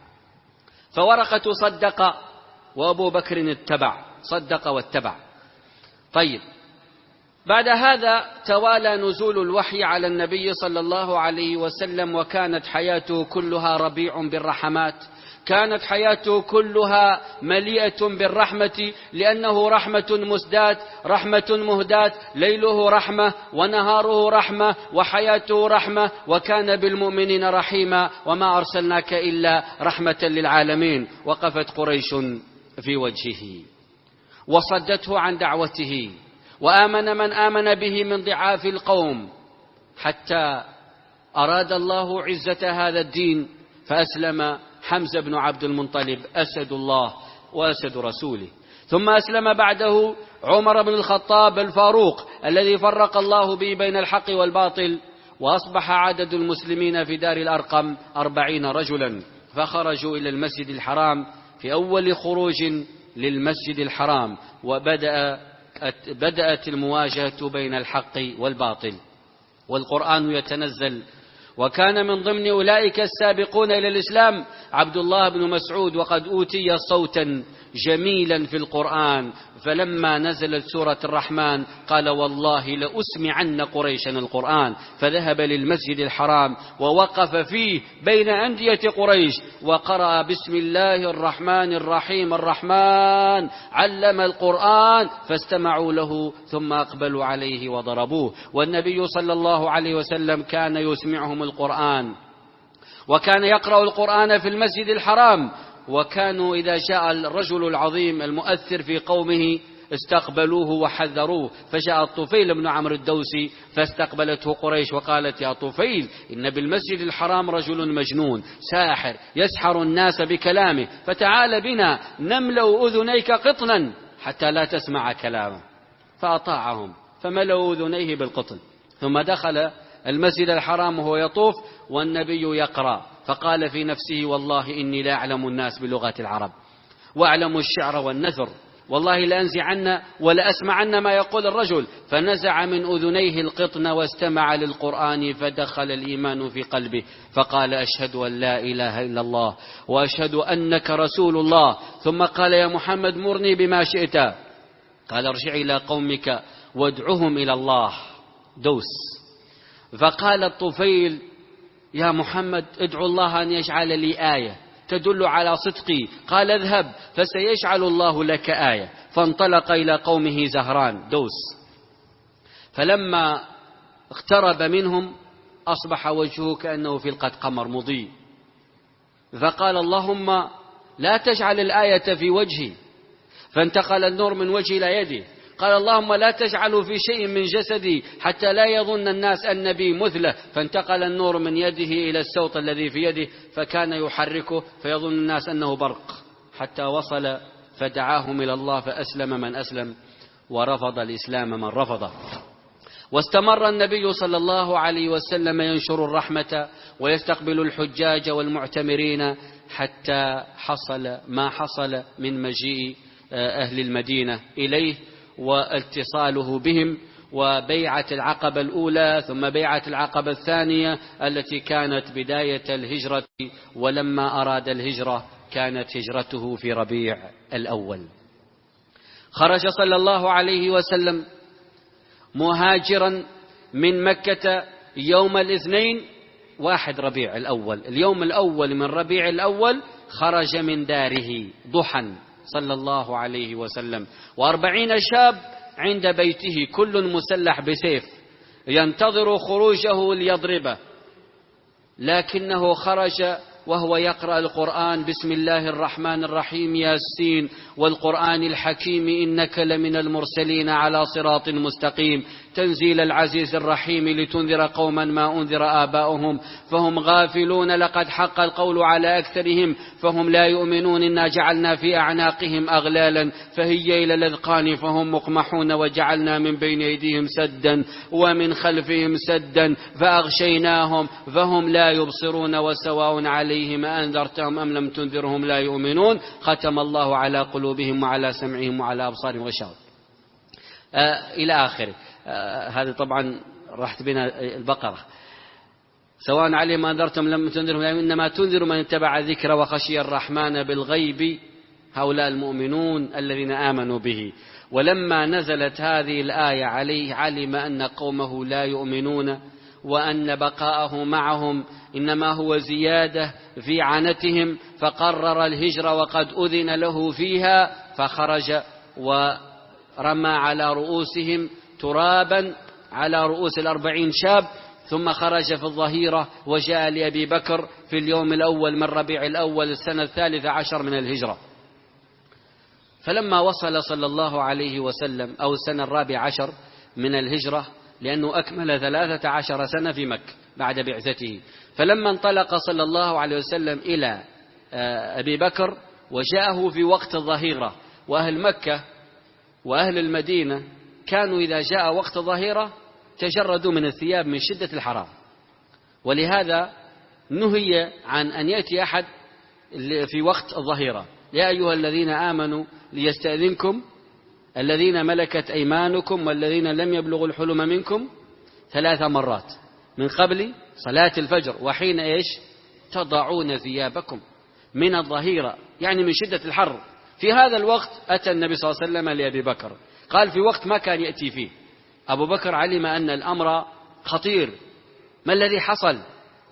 فورقة صدق وأبو بكر اتبع، صدق واتبع. طيب، بعد هذا توالى نزول الوحي على النبي صلى الله عليه وسلم، وكانت حياته كلها ربيع بالرحمات، كانت حياته كلها مليئة بالرحمة، لأنه رحمة مسدات، رحمة مهدات، ليله رحمة ونهاره رحمة وحياته رحمة، وكان بالمؤمنين رحيما، وما أرسلناك إلا رحمة للعالمين. وقفت قريش في وجهه وصدته عن دعوته، وآمن من آمن به من ضعاف القوم، حتى أراد الله عزة هذا الدين فأسلم حمزة بن عبد المطلب أسد الله وأسد رسوله. ثم أسلم بعده عمر بن الخطاب الفاروق الذي فرق الله به بين الحق والباطل، وأصبح عدد المسلمين في دار الأرقم أربعين رجلا، فخرجوا إلى المسجد الحرام في أول خروج للمسجد الحرام، وبدأ بدأت المواجهة بين الحق والباطل، والقرآن يتنزل. وكان من ضمن أولئك السابقون إلى الإسلام عبد الله بن مسعود، وقد أوتي صوتا جميلا في القرآن، فلما نزلت سورة الرحمن قال والله لأسمعن قريشا القرآن، فذهب للمسجد الحرام ووقف فيه بين أندية قريش وقرأ بسم الله الرحمن الرحيم الرحمن علم القرآن، فاستمعوا له ثم أقبلوا عليه وضربوه. والنبي صلى الله عليه وسلم كان يسمعهم القرآن، وكان يقرأ القرآن في المسجد الحرام، وكانوا إذا جاء الرجل العظيم المؤثر في قومه استقبلوه وحذروه. فجاء الطفيل بن عمرو الدوسي فاستقبلته قريش وقالت يا طفيل إن بالمسجد الحرام رجل مجنون ساحر يسحر الناس بكلامه، فتعال بنا نملأ أذنيك قطنا حتى لا تسمع كلامه. فأطاعهم فملأوا أذنيه بالقطن، ثم دخل المسجد الحرام وهو يطوف والنبي يقرأ، فقال في نفسه والله إني لا أعلم الناس بلغة العرب وأعلم الشعر والنثر، والله لأنزعن ولأسمعن ما يقول الرجل. فنزع من أذنيه القطن واستمع للقرآن فدخل الإيمان في قلبه، فقال أشهد أن لا إله إلا الله وأشهد أنك رسول الله. ثم قال يا محمد مرني بما شئت. قال ارجع إلى قومك وادعهم إلى الله دوس. فقال الطفيل يا محمد ادعو الله أن يجعل لي آية تدل على صدقي. قال اذهب فسيجعل الله لك آية. فانطلق إلى قومه زهران دوس، فلما اقترب منهم أصبح وجهه كأنه في القد قمر مضيء، فقال اللهم لا تجعل الآية في وجهي، فانتقل النور من وجهه إلى يده. قال اللهم لا تجعلوا في شيء من جسدي حتى لا يظن الناس أن بي مثله، فانتقل النور من يده إلى السوط الذي في يده فكان يحركه فيظن الناس أنه برق، حتى وصل فدعاهم إلى الله فأسلم من أسلم ورفض الإسلام من رفضه. واستمر النبي صلى الله عليه وسلم ينشر الرحمة ويستقبل الحجاج والمعتمرين حتى حصل ما حصل من مجيء أهل المدينة إليه واتصاله بهم، وبيعة العقبة الأولى ثم بيعة العقبة الثانية التي كانت بداية الهجرة. ولما أراد الهجرة كانت هجرته في ربيع الأول. خرج صلى الله عليه وسلم مهاجرا من مكة يوم الاثنين واحد ربيع الأول، اليوم الأول من ربيع الأول خرج من داره ضحى صلى الله عليه وسلم، وأربعين شاب عند بيته كل مسلح بسيف ينتظر خروجه ليضربه، لكنه خرج وهو يقرأ القرآن بسم الله الرحمن الرحيم ياسين والقرآن الحكيم إنك لمن المرسلين على صراط مستقيم تنزيل العزيز الرحيم لتنذر قوما ما أنذر آباؤهم فهم غافلون لقد حق القول على أكثرهم فهم لا يؤمنون إنا جعلنا في أعناقهم أغلالا فهي إلى الأذقان فهم مقمحون وجعلنا من بين أيديهم سدا ومن خلفهم سدا فأغشيناهم فهم لا يبصرون وسواء عليهم أنذرتهم أم لم تنذرهم لا يؤمنون ختم الله على قلوبهم وعلى سمعهم وعلى أبصارهم غشاوة آه إلى آخره. آه هذا طبعا راحت بنا البقرة. سواء عليهم أنذرتهم لم تنذرهم إنما تنذر من اتبع الذكر وخشي الرحمن بالغيب هؤلاء المؤمنون الذين آمنوا به. ولما نزلت هذه الآية عليه علم أن قومه لا يؤمنون وأن بقاءه معهم إنما هو زيادة في عنتهم فقرر الهجرة وقد أذن له فيها فخرج ورمى على رؤوسهم ترابا على رؤوس الأربعين شاب ثم خرج في الظهيرة وجاء لأبي بكر في اليوم الأول من ربيع الأول السنة الثالثة عشر من الهجرة. فلما وصل صلى الله عليه وسلم أو السنة الرابع عشر من الهجرة لأنه أكمل ثلاثة عشر سنة في مكة بعد بعثته، فلما انطلق صلى الله عليه وسلم إلى أبي بكر وجاءه في وقت الظهيرة، وأهل مكة وأهل المدينة كانوا إذا جاء وقت الظهيرة تجردوا من الثياب من شدة الحرارة، ولهذا نهي عن أن يأتي أحد في وقت الظهيرة. يا أيها الذين آمنوا ليستأذنكم الذين ملكت أيمانكم والذين لم يبلغوا الحلم منكم ثلاث مرات من قبل صلاة الفجر وحين إيش تضعون ثيابكم من الظهيرة، يعني من شدة الحر. في هذا الوقت أتى النبي صلى الله عليه وسلم لأبي بكر، قال في وقت ما كان يأتي فيه. أبو بكر علم أن الأمر خطير، ما الذي حصل؟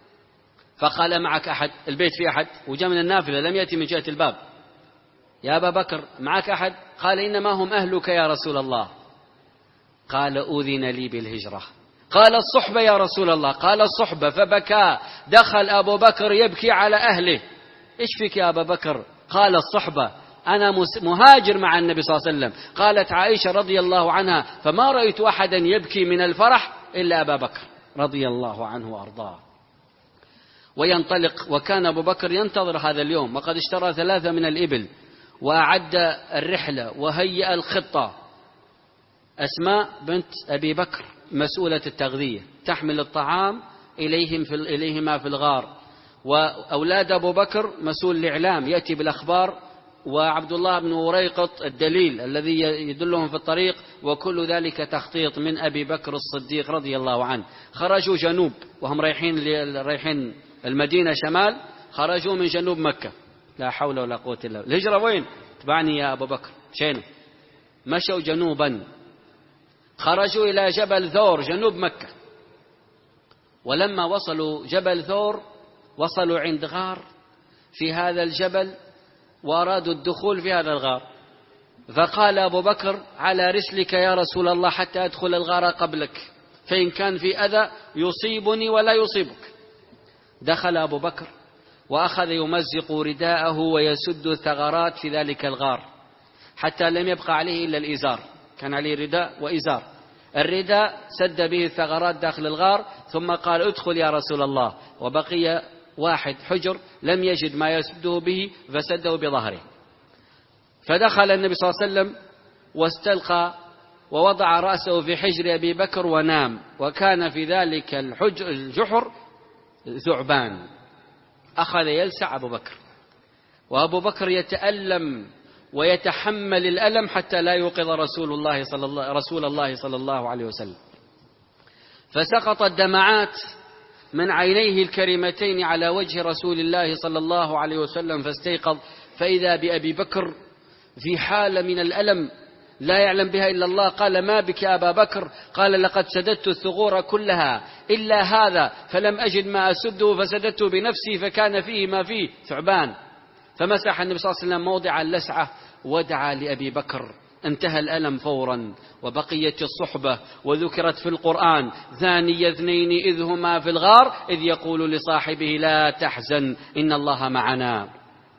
فقال معك أحد؟ البيت في أحد؟ وجاء من النافلة لم يأتي من جهة الباب. يا أبا بكر معك أحد؟ قال إنما هم أهلك يا رسول الله. قال أذن لي بالهجرة. قال الصحبة يا رسول الله. قال الصحبة، فبكى. دخل أبو بكر يبكي على أهله. إيش فيك يا أبا بكر؟ قال الصحبة، أنا مهاجر مع النبي صلى الله عليه وسلم. قالت عائشة رضي الله عنها فما رأيت أحدا يبكي من الفرح إلا أبا بكر رضي الله عنه وأرضاه. وينطلق، وكان أبو بكر ينتظر هذا اليوم، وقد اشترى ثلاثة من الإبل وأعد الرحلة وهيأ الخطة. أسماء بنت أبي بكر مسؤولة التغذية، تحمل الطعام إليهم في إليهما في الغار، وأولاد أبو بكر مسؤول الإعلام يأتي بالأخبار، وعبد الله بن وريقط الدليل الذي يدلهم في الطريق، وكل ذلك تخطيط من أبي بكر الصديق رضي الله عنه. خرجوا جنوب وهم رايحين رايحين المدينة شمال، خرجوا من جنوب مكة، لا حول ولا قوة إلا بالله. الهجرة وين؟ تبعني يا أبو بكر. شين مشوا جنوبا، خرجوا إلى جبل ثور جنوب مكة، ولما وصلوا جبل ثور وصلوا عند غار في هذا الجبل وأرادوا الدخول في هذا الغار، فقال أبو بكر على رسلك يا رسول الله حتى أدخل الغار قبلك، فإن كان في أذى يصيبني ولا يصيبك. دخل أبو بكر وأخذ يمزق رداءه ويسد الثغرات في ذلك الغار حتى لم يبقى عليه إلا الإزار، كان عليه رداء وإزار. الرداء سد به الثغرات داخل الغار، ثم قال ادخل يا رسول الله، وبقي واحد حجر لم يجد ما يسده به فسده بظهره. فدخل النبي صلى الله عليه وسلم واستلقى ووضع رأسه في حجر أبي بكر ونام، وكان في ذلك الجحر ثعبان. أخذ يلسع أبو بكر، وأبو بكر يتألم ويتحمل الألم حتى لا يوقظ رسول الله صلى الله رسول الله صلى الله عليه وسلم. فسقطت دمعات من عينيه الكريمتين على وجه رسول الله صلى الله عليه وسلم، فاستيقظ فإذا بأبي بكر في حالة من الألم لا يعلم بها إلا الله. قال ما بك يا أبا بكر؟ قال لقد سددت الثغور كلها إلا هذا فلم أجد ما أسده فسددته بنفسي فكان فيه ما فيه ثعبان. فمسح النبي صلى الله عليه وسلم موضع اللسعة ودعا لأبي بكر. انتهى الألم فورا، وبقيت الصحبة وذكرت في القرآن ثاني اثنين إذ هما في الغار إذ يقول لصاحبه لا تحزن إن الله معنا.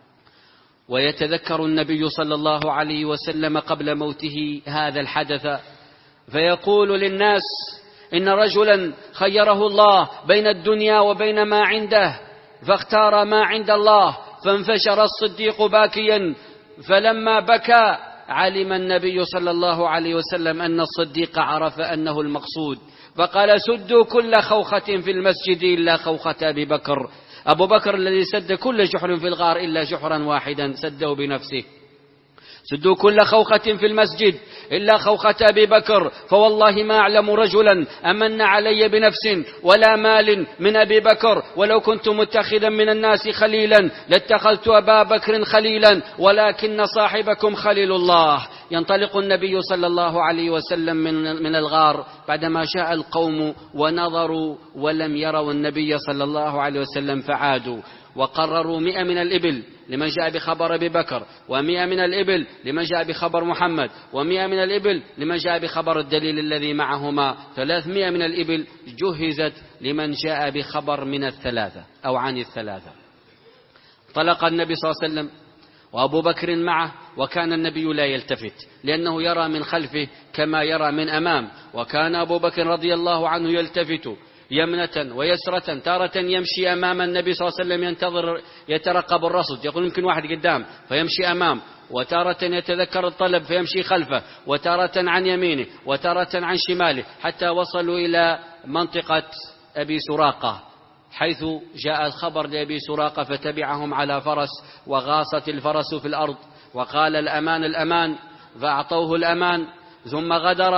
ويتذكر النبي صلى الله عليه وسلم قبل موته هذا الحدث فيقول للناس إن رجلا خيره الله بين الدنيا وبين ما عنده فاختار ما عند الله، فانفجر الصديق باكيا، فلما بكى علم النبي صلى الله عليه وسلم أن الصديق عرف أنه المقصود، فقال سدوا كل خوخة في المسجد إلا خوخة أبي بكر. أبو بكر الذي سد كل جحر في الغار إلا جحرا واحدا سده بنفسه. سدوا كل خوخة في المسجد إلا خوخة أبي بكر، فوالله ما أعلم رجلا أمن علي بنفس ولا مال من أبي بكر، ولو كنت متخذا من الناس خليلا لاتخذت أبا بكر خليلا، ولكن صاحبكم خليل الله. ينطلق النبي صلى الله عليه وسلم من, من الغار بعدما جاء القوم ونظروا ولم يروا النبي صلى الله عليه وسلم، فعادوا وقرروا مئة من الإبل لمن جاء بخبر أبي بكر، ومئة من الإبل لمن جاء بخبر محمد، ومئة من الإبل لمن جاء بخبر الدليل الذي معهما. ثلاثمائة من الإبل جهزت لمن جاء بخبر من الثلاثة أو عن الثلاثة. طلق النبي صلى الله عليه وسلم وأبو بكر معه، وكان النبي لا يلتفت لأنه يرى من خلفه كما يرى من أمام، وكان أبو بكر رضي الله عنه يلتفت يمنة ويسرة، تارة يمشي أمام النبي صلى الله عليه وسلم ينتظر يترقب الرصد، يقول يمكن واحد قدام فيمشي أمام، وتارة يتذكر الطلب فيمشي خلفه، وتارة عن يمينه وتارة عن شماله، حتى وصلوا إلى منطقة أبي سراقة حيث جاء الخبر لأبي سراقة، فتبعهم على فرس وغاصت الفرس في الأرض وقال الأمان الأمان، فأعطوه الأمان ثم غدر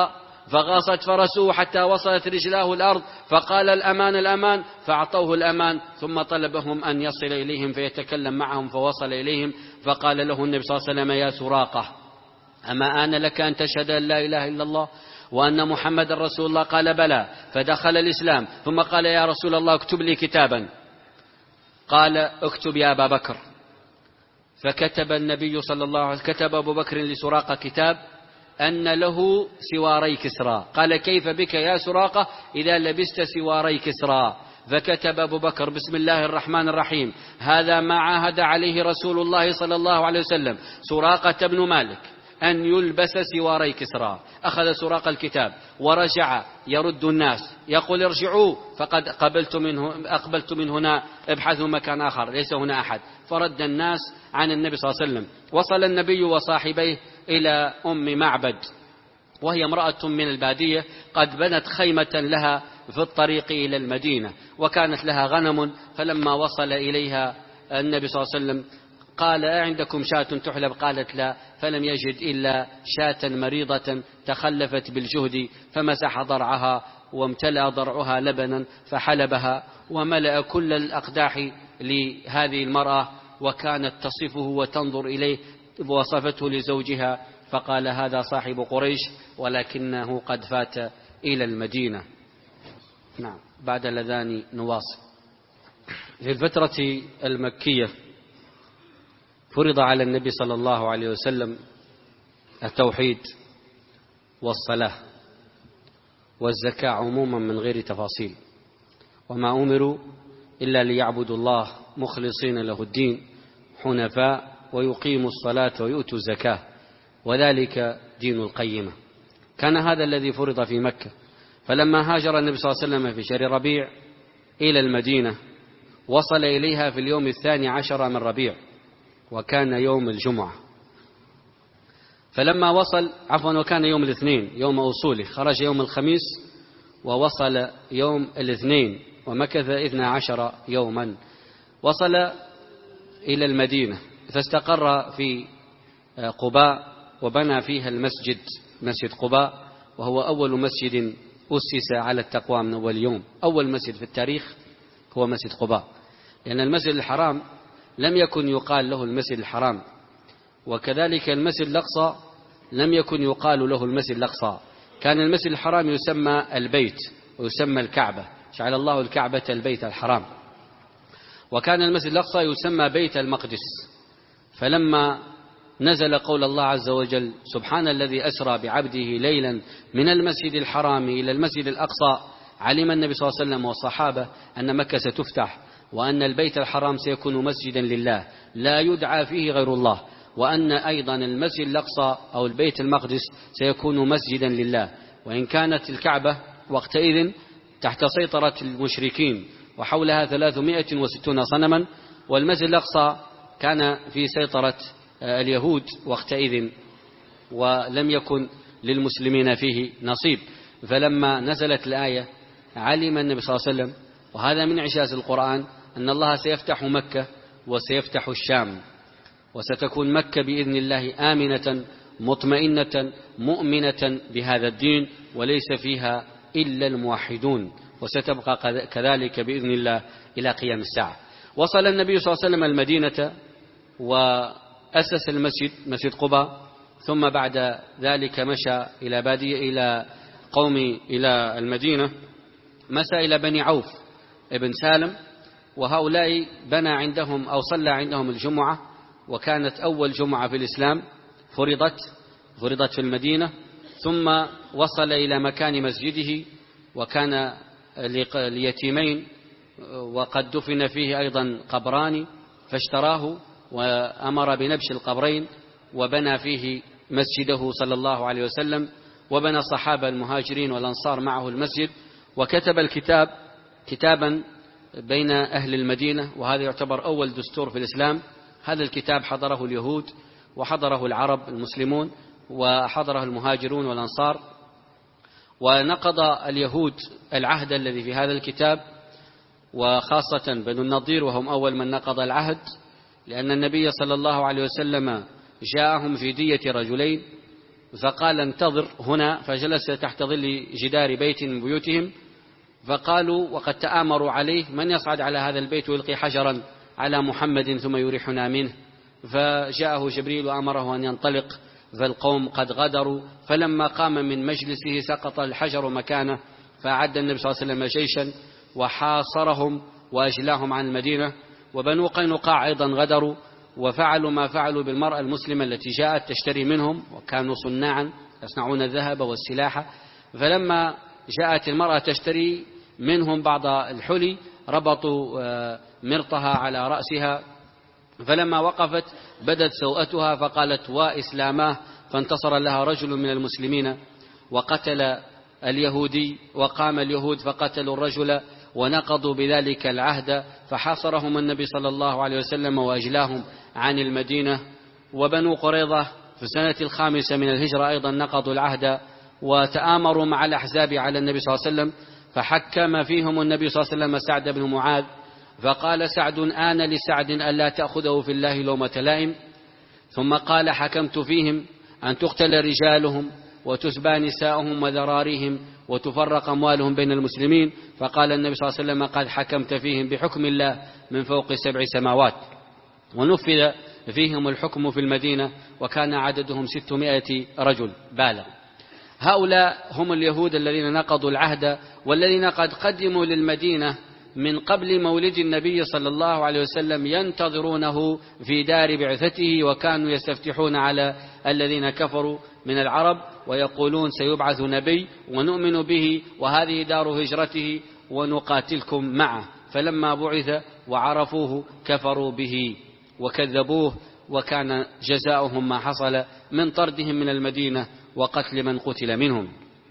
فغاصت فرسه حتى وصلت رجلاه الأرض، فقال الأمان الأمان، فأعطوه الأمان، ثم طلبهم أن يصل إليهم فيتكلم معهم، فوصل إليهم، فقال له النبي صلى الله عليه وسلم: يا سراقة، أما آن لك أن تشهد أن لا إله إلا الله وأن محمد رسول الله؟ قال: بلى. فدخل الإسلام، ثم قال: يا رسول الله اكتب لي كتابا. قال: اكتب يا أبا بكر. فكتب النبي صلى الله عليه وسلم، كتب أبو بكر لسراقة كتاب أن له سواري كسرى. قال: كيف بك يا سراقة إذا لبست سواري كسرى؟ فكتب أبو بكر: بسم الله الرحمن الرحيم، هذا ما عاهد عليه رسول الله صلى الله عليه وسلم سراقة بن مالك أن يلبس سواري كسرى. أخذ سراقة الكتاب ورجع يرد الناس يقول: ارجعوا فقد قبلت منه أقبلت من هنا، ابحثوا مكان آخر، ليس هنا أحد. فرد الناس عن النبي صلى الله عليه وسلم. وصل النبي وصاحبيه إلى أم معبد، وهي امرأة من البادية قد بنت خيمة لها في الطريق إلى المدينة، وكانت لها غنم. فلما وصل إليها النبي صلى الله عليه وسلم قال: أعندكم شاة تحلب؟ قالت: لا. فلم يجد إلا شاة مريضة تخلفت بالجهد، فمسح ضرعها وامتلأ ضرعها لبنا فحلبها، وملأ كل الأقداح لهذه المرأة، وكانت تصفه وتنظر إليه، ووصفته لزوجها، فقال: هذا صاحب قريش ولكنه قد فات إلى المدينة. نعم. بعد الأذان نواصل. في الفترة المكية فرض على النبي صلى الله عليه وسلم التوحيد والصلاة والزكاة عموما من غير تفاصيل، وما أمروا إلا ليعبدوا الله مخلصين له الدين حنفاء ويقيموا الصلاة ويؤتوا الزكاة، وذلك دين القيمة. كان هذا الذي فرض في مكة. فلما هاجر النبي صلى الله عليه وسلم في شهر ربيع إلى المدينة، وصل إليها في اليوم الثاني عشر من ربيع، وكان يوم الجمعة. فلما وصل عفوا وكان يوم الاثنين يوم وصوله، خرج يوم الخميس ووصل يوم الاثنين، ومكث اثنا عشر يوما. وصل إلى المدينة فاستقر في قباء، وبنى فيها المسجد، مسجد قباء، وهو أول مسجد أسس على التقوى من أول يوم. أول مسجد في التاريخ هو مسجد قباء، لأن المسجد الحرام لم يكن يقال له المسجد الحرام، وكذلك المسجد الأقصى لم يكن يقال له المسجد الأقصى. كان المسجد الحرام يسمى البيت ويسمى الكعبة، جعل الله الكعبة البيت الحرام. وكان المسجد الأقصى يسمى بيت المقدس. فلما نزل قول الله عز وجل: سبحان الذي أسرى بعبده ليلا من المسجد الحرام إلى المسجد الأقصى، علم النبي صلى الله عليه وسلم والصحابة أن مكة ستفتح، وأن البيت الحرام سيكون مسجدا لله لا يدعى فيه غير الله، وأن أيضا المسجد الأقصى أو البيت المقدس سيكون مسجدا لله. وإن كانت الكعبة وقتئذ تحت سيطرة المشركين وحولها ثلاثمائة وستون صنما، والمسجد الأقصى كان في سيطرة اليهود وقتئذ، ولم يكن للمسلمين فيه نصيب. فلما نزلت الآية علم النبي صلى الله عليه وسلم، وهذا من إعجاز القرآن، أن الله سيفتح مكة وسيفتح الشام، وستكون مكة بإذن الله آمنة مطمئنة مؤمنة بهذا الدين، وليس فيها إلا الموحدون، وستبقى كذلك بإذن الله إلى قيام الساعة. وصل النبي صلى الله عليه وسلم المدينة وأسس المسجد، مسجد قباء، ثم بعد ذلك مشى إلى بادية إلى قوم إلى المدينة، مشى إلى بني عوف ابن سالم، وهؤلاء بنى عندهم أو صلى عندهم الجمعة، وكانت أول جمعة في الإسلام فرضت فرضت في المدينة. ثم وصل إلى مكان مسجده، وكان ليتيمين وقد دفن فيه أيضا قبران، فاشتراه وأمر بنبش القبرين، وبنى فيه مسجده صلى الله عليه وسلم، وبنى الصحابة المهاجرين والأنصار معه المسجد، وكتب الكتاب كتابا بين أهل المدينة، وهذا يعتبر أول دستور في الإسلام. هذا الكتاب حضره اليهود وحضره العرب المسلمون وحضره المهاجرون والأنصار، ونقض اليهود العهد الذي في هذا الكتاب، وخاصة بنو النضير، وهم أول من نقض العهد، لأن النبي صلى الله عليه وسلم جاءهم في دية رجلين فقال انتظر هنا، فجلس تحت ظل جدار بيت من بيوتهم، فقالوا وقد تآمروا عليه من يصعد على هذا البيت ويلقي حجرا على محمد ثم يريحنا منه. فجاءه جبريل وأمره أن ينطلق، فالقوم قد غدروا، فلما قام من مجلسه سقط الحجر مكانه، فأعد النبي صلى الله عليه وسلم جيشا وحاصرهم وأجلاهم عن المدينة. وبنو قينقاع أيضا غدروا وفعلوا ما فعلوا بالمرأة المسلمة التي جاءت تشتري منهم، وكانوا صناعا يصنعون الذهب والسلاح. فلما جاءت المرأة تشتري منهم بعض الحلي ربطوا مرطها على رأسها، فلما وقفت بدت سوءتها فقالت وإسلاماه، فانتصر لها رجل من المسلمين وقتل اليهودي، وقام اليهود فقتلوا الرجل ونقضوا بذلك العهد، فحاصرهم النبي صلى الله عليه وسلم وأجلاهم عن المدينة. وبنو قريظة في السنة الخامسة من الهجرة أيضا نقضوا العهد وتآمروا مع الأحزاب على النبي صلى الله عليه وسلم، فحكم فيهم النبي صلى الله عليه وسلم سعد بن معاذ، فقال سعد آن لسعد ألا تأخذه في الله لومة لائم. ثم قال حكمت فيهم أن تقتل رجالهم وتسبى نساؤهم وذراريهم وتفرق أموالهم بين المسلمين، فقال النبي صلى الله عليه وسلم قد حكمت فيهم بحكم الله من فوق سبع سماوات. ونفذ فيهم الحكم في المدينة وكان عددهم ستمائة رجل بالغ. هؤلاء هم اليهود الذين نقضوا العهد والذين قد قدموا للمدينة من قبل مولد النبي صلى الله عليه وسلم ينتظرونه في دار بعثته، وكانوا يستفتحون على الذين كفروا من العرب ويقولون سيبعث نبي ونؤمن به وهذه دار هجرته ونقاتلكم معه. فلما بعث وعرفوه كفروا به وكذبوه، وكان جزاؤهم ما حصل من طردهم من المدينة وقتل من قتل منهم.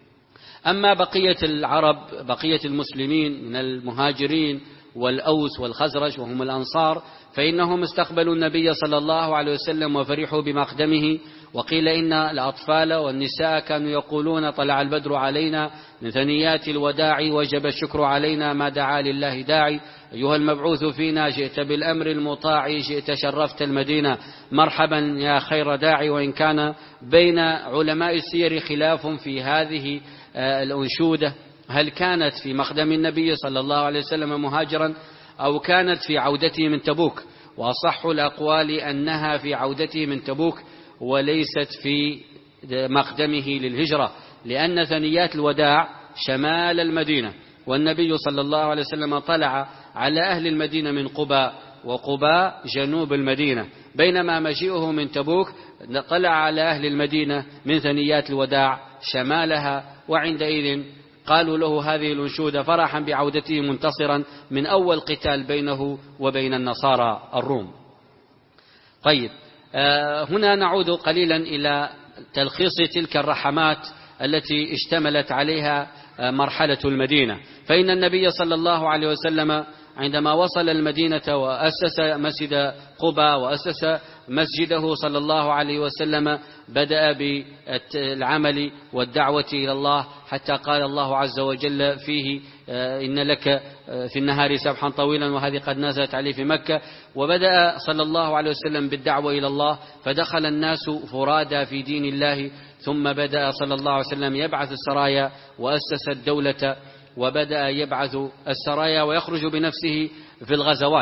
أما بقية العرب بقية المسلمين من المهاجرين والأوس والخزرج وهم الأنصار، فإنهم استقبلوا النبي صلى الله عليه وسلم وفرحوا بمقدمه. وقيل إن الأطفال والنساء كانوا يقولون طلع البدر علينا من ثنيات الوداع وجب الشكر علينا ما دعا لله داعي، أيها المبعوث فينا جئت بالأمر المطاع جئت شرفت المدينة مرحبا يا خير داعي. وإن كان بين علماء السير خلاف في هذه الأنشودة، هل كانت في مقدم النبي صلى الله عليه وسلم مهاجرا أو كانت في عودته من تبوك، وأصح الأقوال أنها في عودته من تبوك وليست في مقدمه للهجرة، لأن ثنيات الوداع شمال المدينة، والنبي صلى الله عليه وسلم طلع على أهل المدينة من قباء، وقباء جنوب المدينة، بينما مجيئه من تبوك طلع على أهل المدينة من ثنيات الوداع شمالها. وعندئذ قالوا له هذه الأنشودة فرحا بعودته منتصرا من أول قتال بينه وبين النصارى الروم. طيب، هنا نعود قليلا إلى تلخيص تلك الرحمات التي اشتملت عليها مرحلة المدينة. فإن النبي صلى الله عليه وسلم عندما وصل المدينة وأسس مسجد قباء وأسس مسجده صلى الله عليه وسلم بدأ بالعمل والدعوة إلى الله، حتى قال الله عز وجل فيه إن لك في النهار سبحا طويلا، وهذه قد نزلت عليه في مكة. وبدأ صلى الله عليه وسلم بالدعوة إلى الله، فدخل الناس فرادى في دين الله، ثم بدأ صلى الله عليه وسلم يبعث السرايا وأسس الدولة، وبدأ يبعث السرايا ويخرج بنفسه في الغزوات.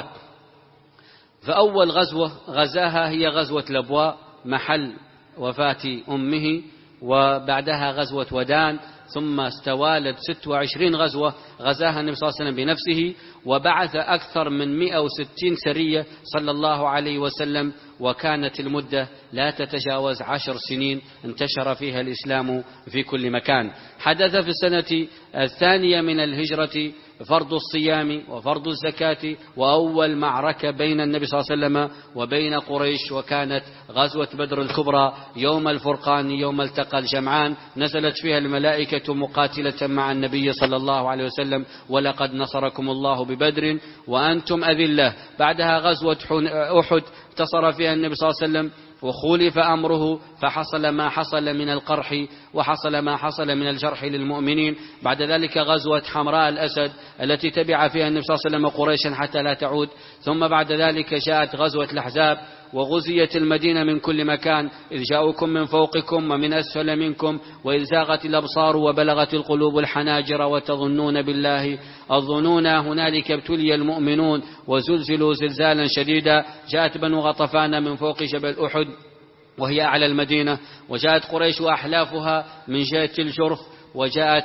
فأول غزوة غزاها هي غزوة لبواء محل وفاة أمه، وبعدها غزوة ودان، ثم استوالت ست وعشرين غزوة غزاها النبي صلى الله عليه وسلم بنفسه، وبعث أكثر من مئة وستين سرية صلى الله عليه وسلم، وكانت المدة لا تتجاوز عشر سنين انتشر فيها الإسلام في كل مكان. حدث في السنة الثانية من الهجرة فرض الصيام وفرض الزكاة، وأول معركة بين النبي صلى الله عليه وسلم وبين قريش، وكانت غزوة بدر الكبرى يوم الفرقان يوم التقى الجمعان، نزلت فيها الملائكة مقاتلة مع النبي صلى الله عليه وسلم، ولقد نصركم الله ببدر وأنتم أذلة. بعدها غزوة أحد انتصر فيها النبي صلى الله عليه وسلم وخولف أمره، فحصل ما حصل من القرح وحصل ما حصل من الجرح للمؤمنين. بعد ذلك غزوة حمراء الأسد التي تبع فيها النبي صلى الله عليه وسلم قريشا حتى لا تعود. ثم بعد ذلك جاءت غزوة الأحزاب، وغزيت المدينة من كل مكان إذ جاءوكم من فوقكم ومن أسفل منكم وإذ زاغت الأبصار وبلغت القلوب الحناجر وتظنون بالله الظنون هنالك ابتلي المؤمنون وزلزلوا زلزالا شديدا. جاءت بنو غطفان من فوق جبل أحد وهي أعلى المدينة، وجاءت قريش وأحلافها من جهة الجرف، وجاءت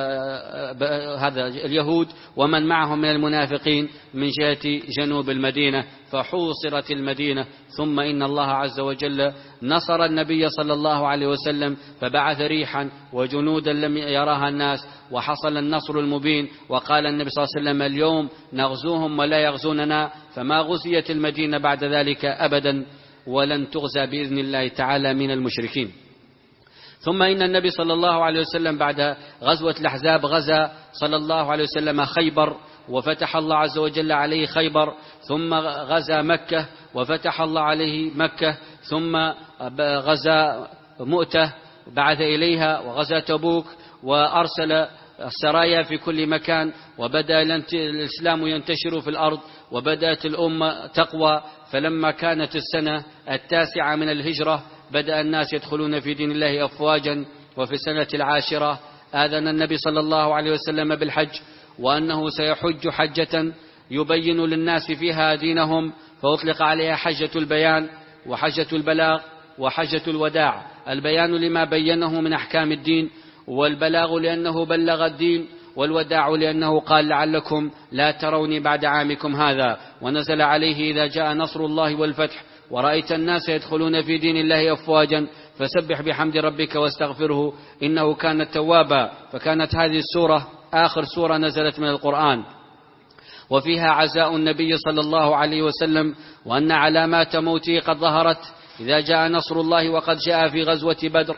هذا اليهود ومن معهم من المنافقين من جهة جنوب المدينة، فحوصرت المدينة. ثم إن الله عز وجل نصر النبي صلى الله عليه وسلم فبعث ريحا وجنودا لم يراها الناس، وحصل النصر المبين. وقال النبي صلى الله عليه وسلم اليوم نغزوهم ولا يغزوننا، فما غزيت المدينة بعد ذلك أبدا، ولن تغزى بإذن الله تعالى من المشركين. ثم إن النبي صلى الله عليه وسلم بعد غزوة الأحزاب غزا صلى الله عليه وسلم خيبر وفتح الله عز وجل عليه خيبر، ثم غزا مكة وفتح الله عليه مكة، ثم غزا مؤتة بعث إليها، وغزا تبوك وأرسل السرايا في كل مكان، وبدأ الإسلام ينتشر في الأرض وبدأت الأمة تقوى. فلما كانت السنة التاسعة من الهجرة بدأ الناس يدخلون في دين الله أفواجا. وفي السنة العاشرة آذن النبي صلى الله عليه وسلم بالحج، وأنه سيحج حجة يبين للناس فيها دينهم، فأطلق عليها حجة البيان وحجة البلاغ وحجة الوداع. البيان لما بينه من أحكام الدين، والبلاغ لأنه بلغ الدين، والوداع لأنه قال لعلكم لا تروني بعد عامكم هذا. ونزل عليه إذا جاء نصر الله والفتح ورأيت الناس يدخلون في دين الله أفواجا فسبح بحمد ربك واستغفره إنه كان توابا. فكانت هذه السورة آخر سورة نزلت من القرآن، وفيها عزاء النبي صلى الله عليه وسلم، وأن علامات موته قد ظهرت إذا جاء نصر الله، وقد جاء في غزوة بدر،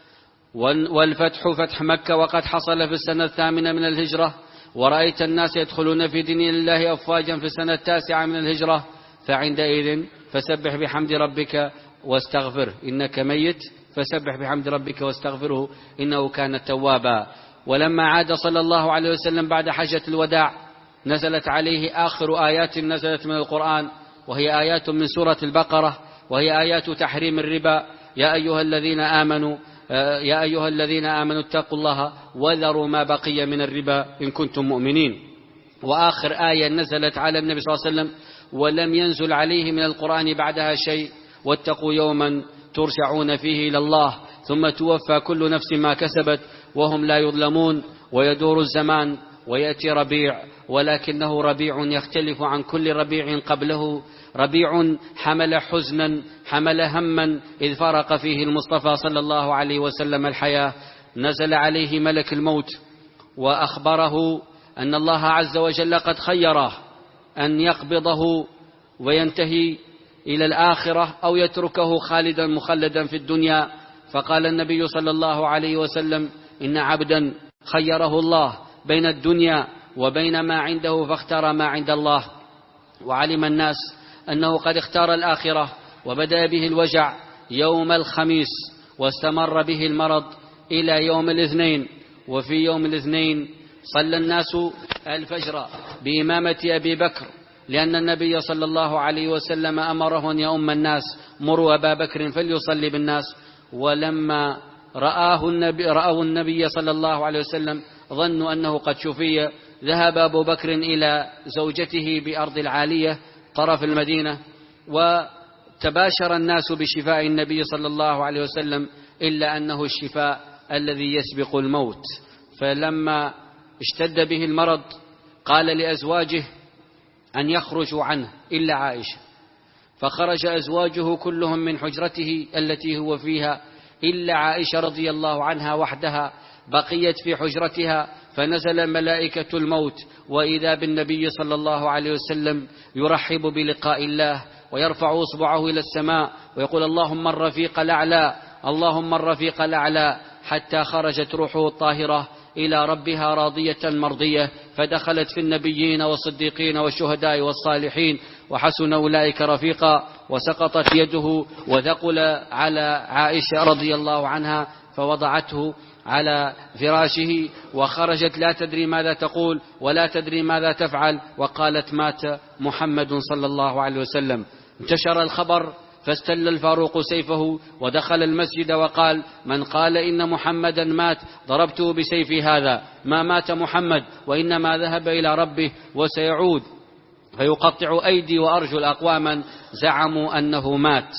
والفتح فتح مكة وقد حصل في السنة الثامنة من الهجرة، ورأيت الناس يدخلون في دين الله أفواجا في السنة التاسعة من الهجرة. فعندئذ فسبح بحمد ربك واستغفره إنك ميت، فسبح بحمد ربك واستغفره إنه كان توابا. ولما عاد صلى الله عليه وسلم بعد حجة الوداع نزلت عليه آخر آيات نزلت من القرآن، وهي آيات من سورة البقرة، وهي آيات تحريم الربا. يا أيها الذين آمنوا يا أيها الذين آمنوا اتقوا الله وذروا ما بقي من الربا إن كنتم مؤمنين. وآخر آية نزلت على النبي صلى الله عليه وسلم ولم ينزل عليه من القرآن بعدها شيء: واتقوا يوما ترجعون فيه إلى الله ثم توفى كل نفس ما كسبت وهم لا يظلمون. ويدور الزمان ويأتي ربيع، ولكنه ربيع يختلف عن كل ربيع قبله، ربيع حمل حزنا حمل هما إذ فرق فيه المصطفى صلى الله عليه وسلم الحياة. نزل عليه ملك الموت وأخبره أن الله عز وجل قد خيره أن يقبضه وينتهي إلى الآخرة أو يتركه خالدا مخلدا في الدنيا. فقال النبي صلى الله عليه وسلم: إن عبدا خيره الله بين الدنيا وبين ما عنده فاختار ما عند الله. وعلم الناس أنه قد اختار الآخرة، وبدأ به الوجع يوم الخميس واستمر به المرض إلى يوم الاثنين. وفي يوم الاثنين صلى الناس الفجر بإمامة أبي بكر، لأن النبي صلى الله عليه وسلم أمره أن يؤم الناس: مروا أبا بكر فليصلي بالناس. ولما رآه النبي, رأوا النبي صلى الله عليه وسلم ظنوا أنه قد شفي. ذهب أبو بكر إلى زوجته بأرض العالية طرف المدينة، وتباشر الناس بشفاء النبي صلى الله عليه وسلم، إلا أنه الشفاء الذي يسبق الموت. فلما اشتد به المرض قال لأزواجه أن يخرجوا عنه إلا عائشة، فخرج أزواجه كلهم من حجرته التي هو فيها إلا عائشة رضي الله عنها وحدها بقيت في حجرتها. فنزل ملائكة الموت وإذا بالنبي صلى الله عليه وسلم يرحب بلقاء الله ويرفع إصبعه إلى السماء ويقول: اللهم الرفيق الأعلى، اللهم الرفيق الأعلى، حتى خرجت روحه الطاهرة إلى ربها راضية مرضية، فدخلت في النبيين والصديقين والشهداء والصالحين وحسن أولئك رفيقا. وسقطت يده وثقل على عائشة رضي الله عنها، فوضعته على فراشه وخرجت لا تدري ماذا تقول ولا تدري ماذا تفعل، وقالت: مات محمد صلى الله عليه وسلم. انتشر الخبر فاستل الفاروق سيفه ودخل المسجد وقال: من قال إن محمدا مات ضربته بسيفي هذا. ما مات محمد، وإنما ذهب إلى ربه وسيعود فيقطع أيدي وأرجل أقواما زعموا أنه مات.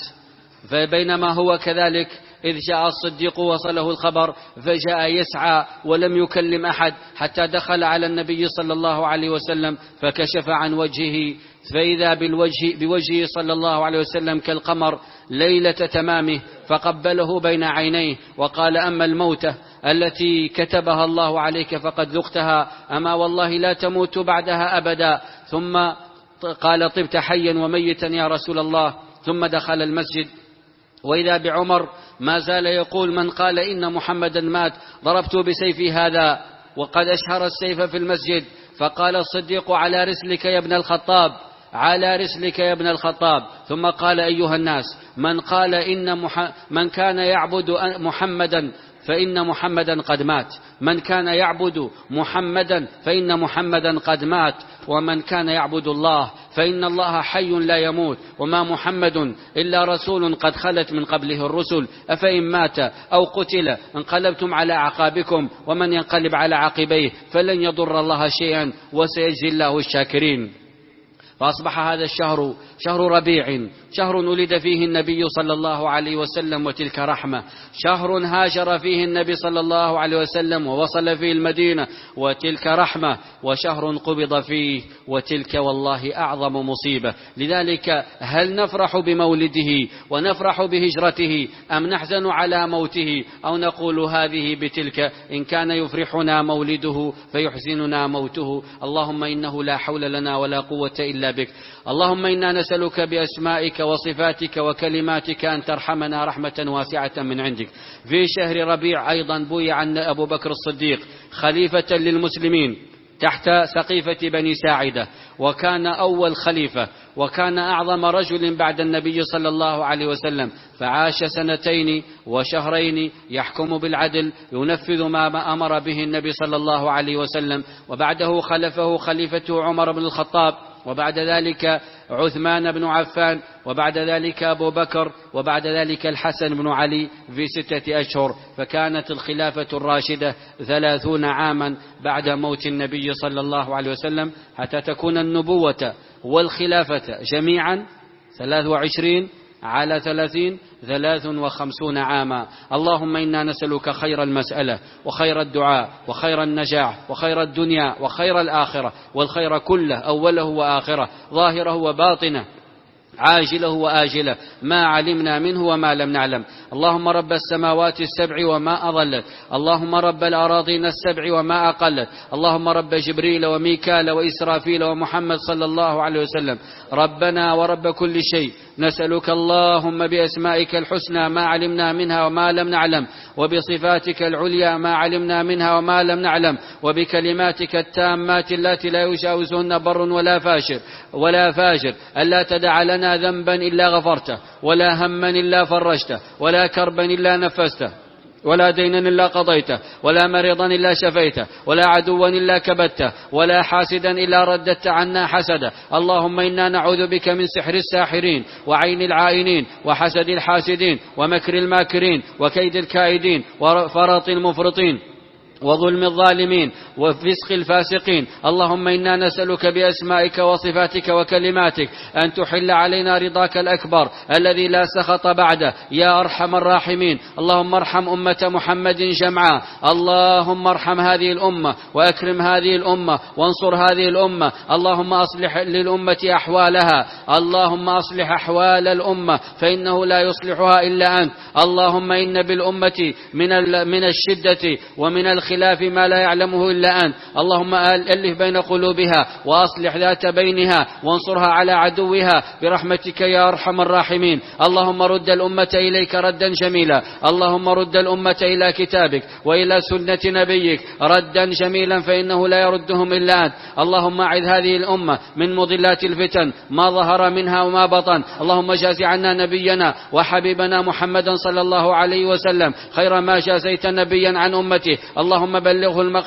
فبينما هو كذلك إذ جاء الصديق وصله الخبر، فجاء يسعى ولم يكلم أحد حتى دخل على النبي صلى الله عليه وسلم فكشف عن وجهه، فإذا بالوجه بوجهه صلى الله عليه وسلم كالقمر ليلة تمامه، فقبله بين عينيه وقال: أما الموتة التي كتبها الله عليك فقد ذقتها، أما والله لا تموت بعدها أبدا. ثم قال: طبت حيا وميتا يا رسول الله. ثم دخل المسجد وإذا بعمر ما زال يقول: من قال إن محمدا مات ضربته بسيفي هذا، وقد أشهر السيف في المسجد. فقال الصديق: على رسلك يا ابن الخطاب، على رسلك يا ابن الخطاب. ثم قال: أيها الناس، من قال إن مح... من كان يعبد محمدا فإن محمدا قد مات، من كان يعبد محمدا فإن محمدا قد مات، ومن كان يعبد الله فإن الله حي لا يموت، وما محمد إلا رسول قد خلت من قبله الرسل، أفإن مات أو قتل انقلبتم على أعقابكم، ومن ينقلب على عقبيه فلن يضر الله شيئا وسيجزي الله الشاكرين. فأصبح هذا الشهر شهر ربيع، شهر ولد فيه النبي صلى الله عليه وسلم وتلك رحمة، شهر هاجر فيه النبي صلى الله عليه وسلم ووصل فيه المدينة وتلك رحمة، وشهر قبض فيه وتلك والله أعظم مصيبة. لذلك هل نفرح بمولده ونفرح بهجرته، أم نحزن على موته، أو نقول هذه بتلك؟ إن كان يفرحنا مولده فيحزننا موته. اللهم إنه لا حول لنا ولا قوة إلا بك. اللهم إنا نسألك بأسمائك وصفاتك وكلماتك أن ترحمنا رحمة واسعة من عندك. في شهر ربيع أيضا بويع أبو بكر الصديق خليفة للمسلمين تحت سقيفة بني ساعدة، وكان أول خليفة، وكان أعظم رجل بعد النبي صلى الله عليه وسلم، فعاش سنتين وشهرين يحكم بالعدل، ينفذ ما أمر به النبي صلى الله عليه وسلم. وبعده خلفه خليفته عمر بن الخطاب، وبعد ذلك عثمان بن عفان، وبعد ذلك أبو بكر، وبعد ذلك الحسن بن علي في ستة أشهر. فكانت الخلافة الراشدة ثلاثون عاما بعد موت النبي صلى الله عليه وسلم، حتى تكون النبوة والخلافة جميعا ثلاث وعشرين على ثلاثين ثلاث وخمسون عاما. اللهم إنا نسألك خير المسألة وخير الدعاء وخير النجاح وخير الدنيا وخير الآخرة، والخير كله أوله وآخره، ظاهره وباطنه، عاجله وآجله، ما علمنا منه وما لم نعلم. اللهم رب السماوات السبع وما أضلت، اللهم رب الأراضين السبع وما أقلت، اللهم رب جبريل وميكال وإسرافيل ومحمد صلى الله عليه وسلم، ربنا ورب كل شيء، نسألك اللهم بأسمائك الحسنى ما علمنا منها وما لم نعلم، وبصفاتك العليا ما علمنا منها وما لم نعلم، وبكلماتك التامات التي لا يجاوزهن بر ولا فاجر ولا فاجر، ألا تدع لنا ذنبا إلا غفرته، ولا هما إلا فرجته، ولا كربا إلا نفسته، ولا دينا إلا قضيته، ولا مريضا إلا شفيته، ولا عدوا إلا كبته، ولا حاسدا إلا رددت عنا حسده. اللهم إنا نعوذ بك من سحر الساحرين، وعين العائنين، وحسد الحاسدين، ومكر الماكرين، وكيد الكائدين، وفرط المفرطين، وظلم الظالمين، وفسق الفاسقين. اللهم إنا نسألك بأسمائك وصفاتك وكلماتك أن تحل علينا رضاك الأكبر الذي لا سخط بعده يا أرحم الراحمين. اللهم ارحم أمة محمد جمعاء، اللهم ارحم هذه الأمة وأكرم هذه الأمة وانصر هذه الأمة. اللهم أصلح للأمة أحوالها، اللهم أصلح أحوال الأمة فإنه لا يصلحها إلا أنت. اللهم إن بالأمة من من الشدة ومن الخلاف ما لا يعلمه إلا أنت. اللهم ألف بين قلوبها وأصلح ذات بينها وانصرها على عدوها برحمتك يا أرحم الراحمين. اللهم رد الأمة إليك ردا جميلا، اللهم رد الأمة إلى كتابك وإلى سنة نبيك ردا جميلا فإنه لا يردهم إلا أنت. اللهم أعذ هذه الأمة من مضلات الفتن ما ظهر منها وما بطن. اللهم جاز عنا نبينا وحبيبنا محمدا صلى الله عليه وسلم خير ما جازيت نبيا عن أمته. اللهم بلغه المقام المحمود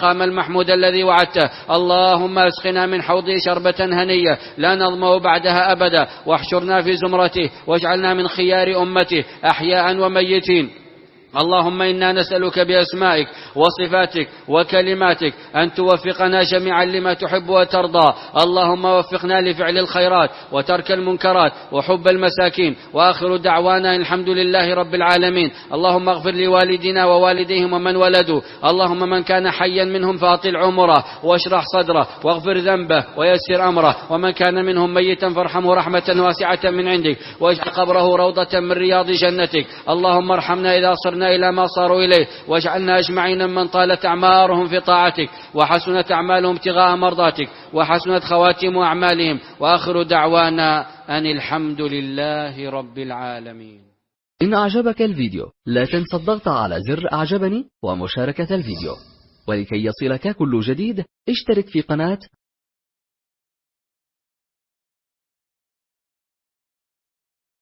المحمود الذي وعدته. اللهم اسقنا من حوضه شربة هنية لا نظمأ بعدها أبدا، واحشرنا في زمرته، واجعلنا من خيار أمته أحياء وميتين. اللهم إنا نسألك بأسمائك وصفاتك وكلماتك أن توفقنا جميعا لما تحب وترضى. اللهم وفقنا لفعل الخيرات وترك المنكرات وحب المساكين. وآخر دعوانا الحمد لله رب العالمين. اللهم اغفر لوالدنا ووالديهم ومن ولدوا. اللهم من كان حيا منهم فأطل عمره واشرح صدره واغفر ذنبه ويسر أمره، ومن كان منهم ميتا فارحمه رحمة واسعة من عندك، واجعل قبره روضة من رياض جنتك. اللهم ارحمنا إذا صرنا إلى ما صاروا إليه، واجعلنا أجمعين من طالت أعمارهم في طاعتك وحسنت أعمالهم ابتغاء مرضاتك وحسنت خواتم أعمالهم. وآخر دعوانا أن الحمد لله رب العالمين. إن أعجبك الفيديو لا تنسى الضغط على زر أعجبني ومشاركة الفيديو، ولكي يصلك كل جديد اشترك في قناة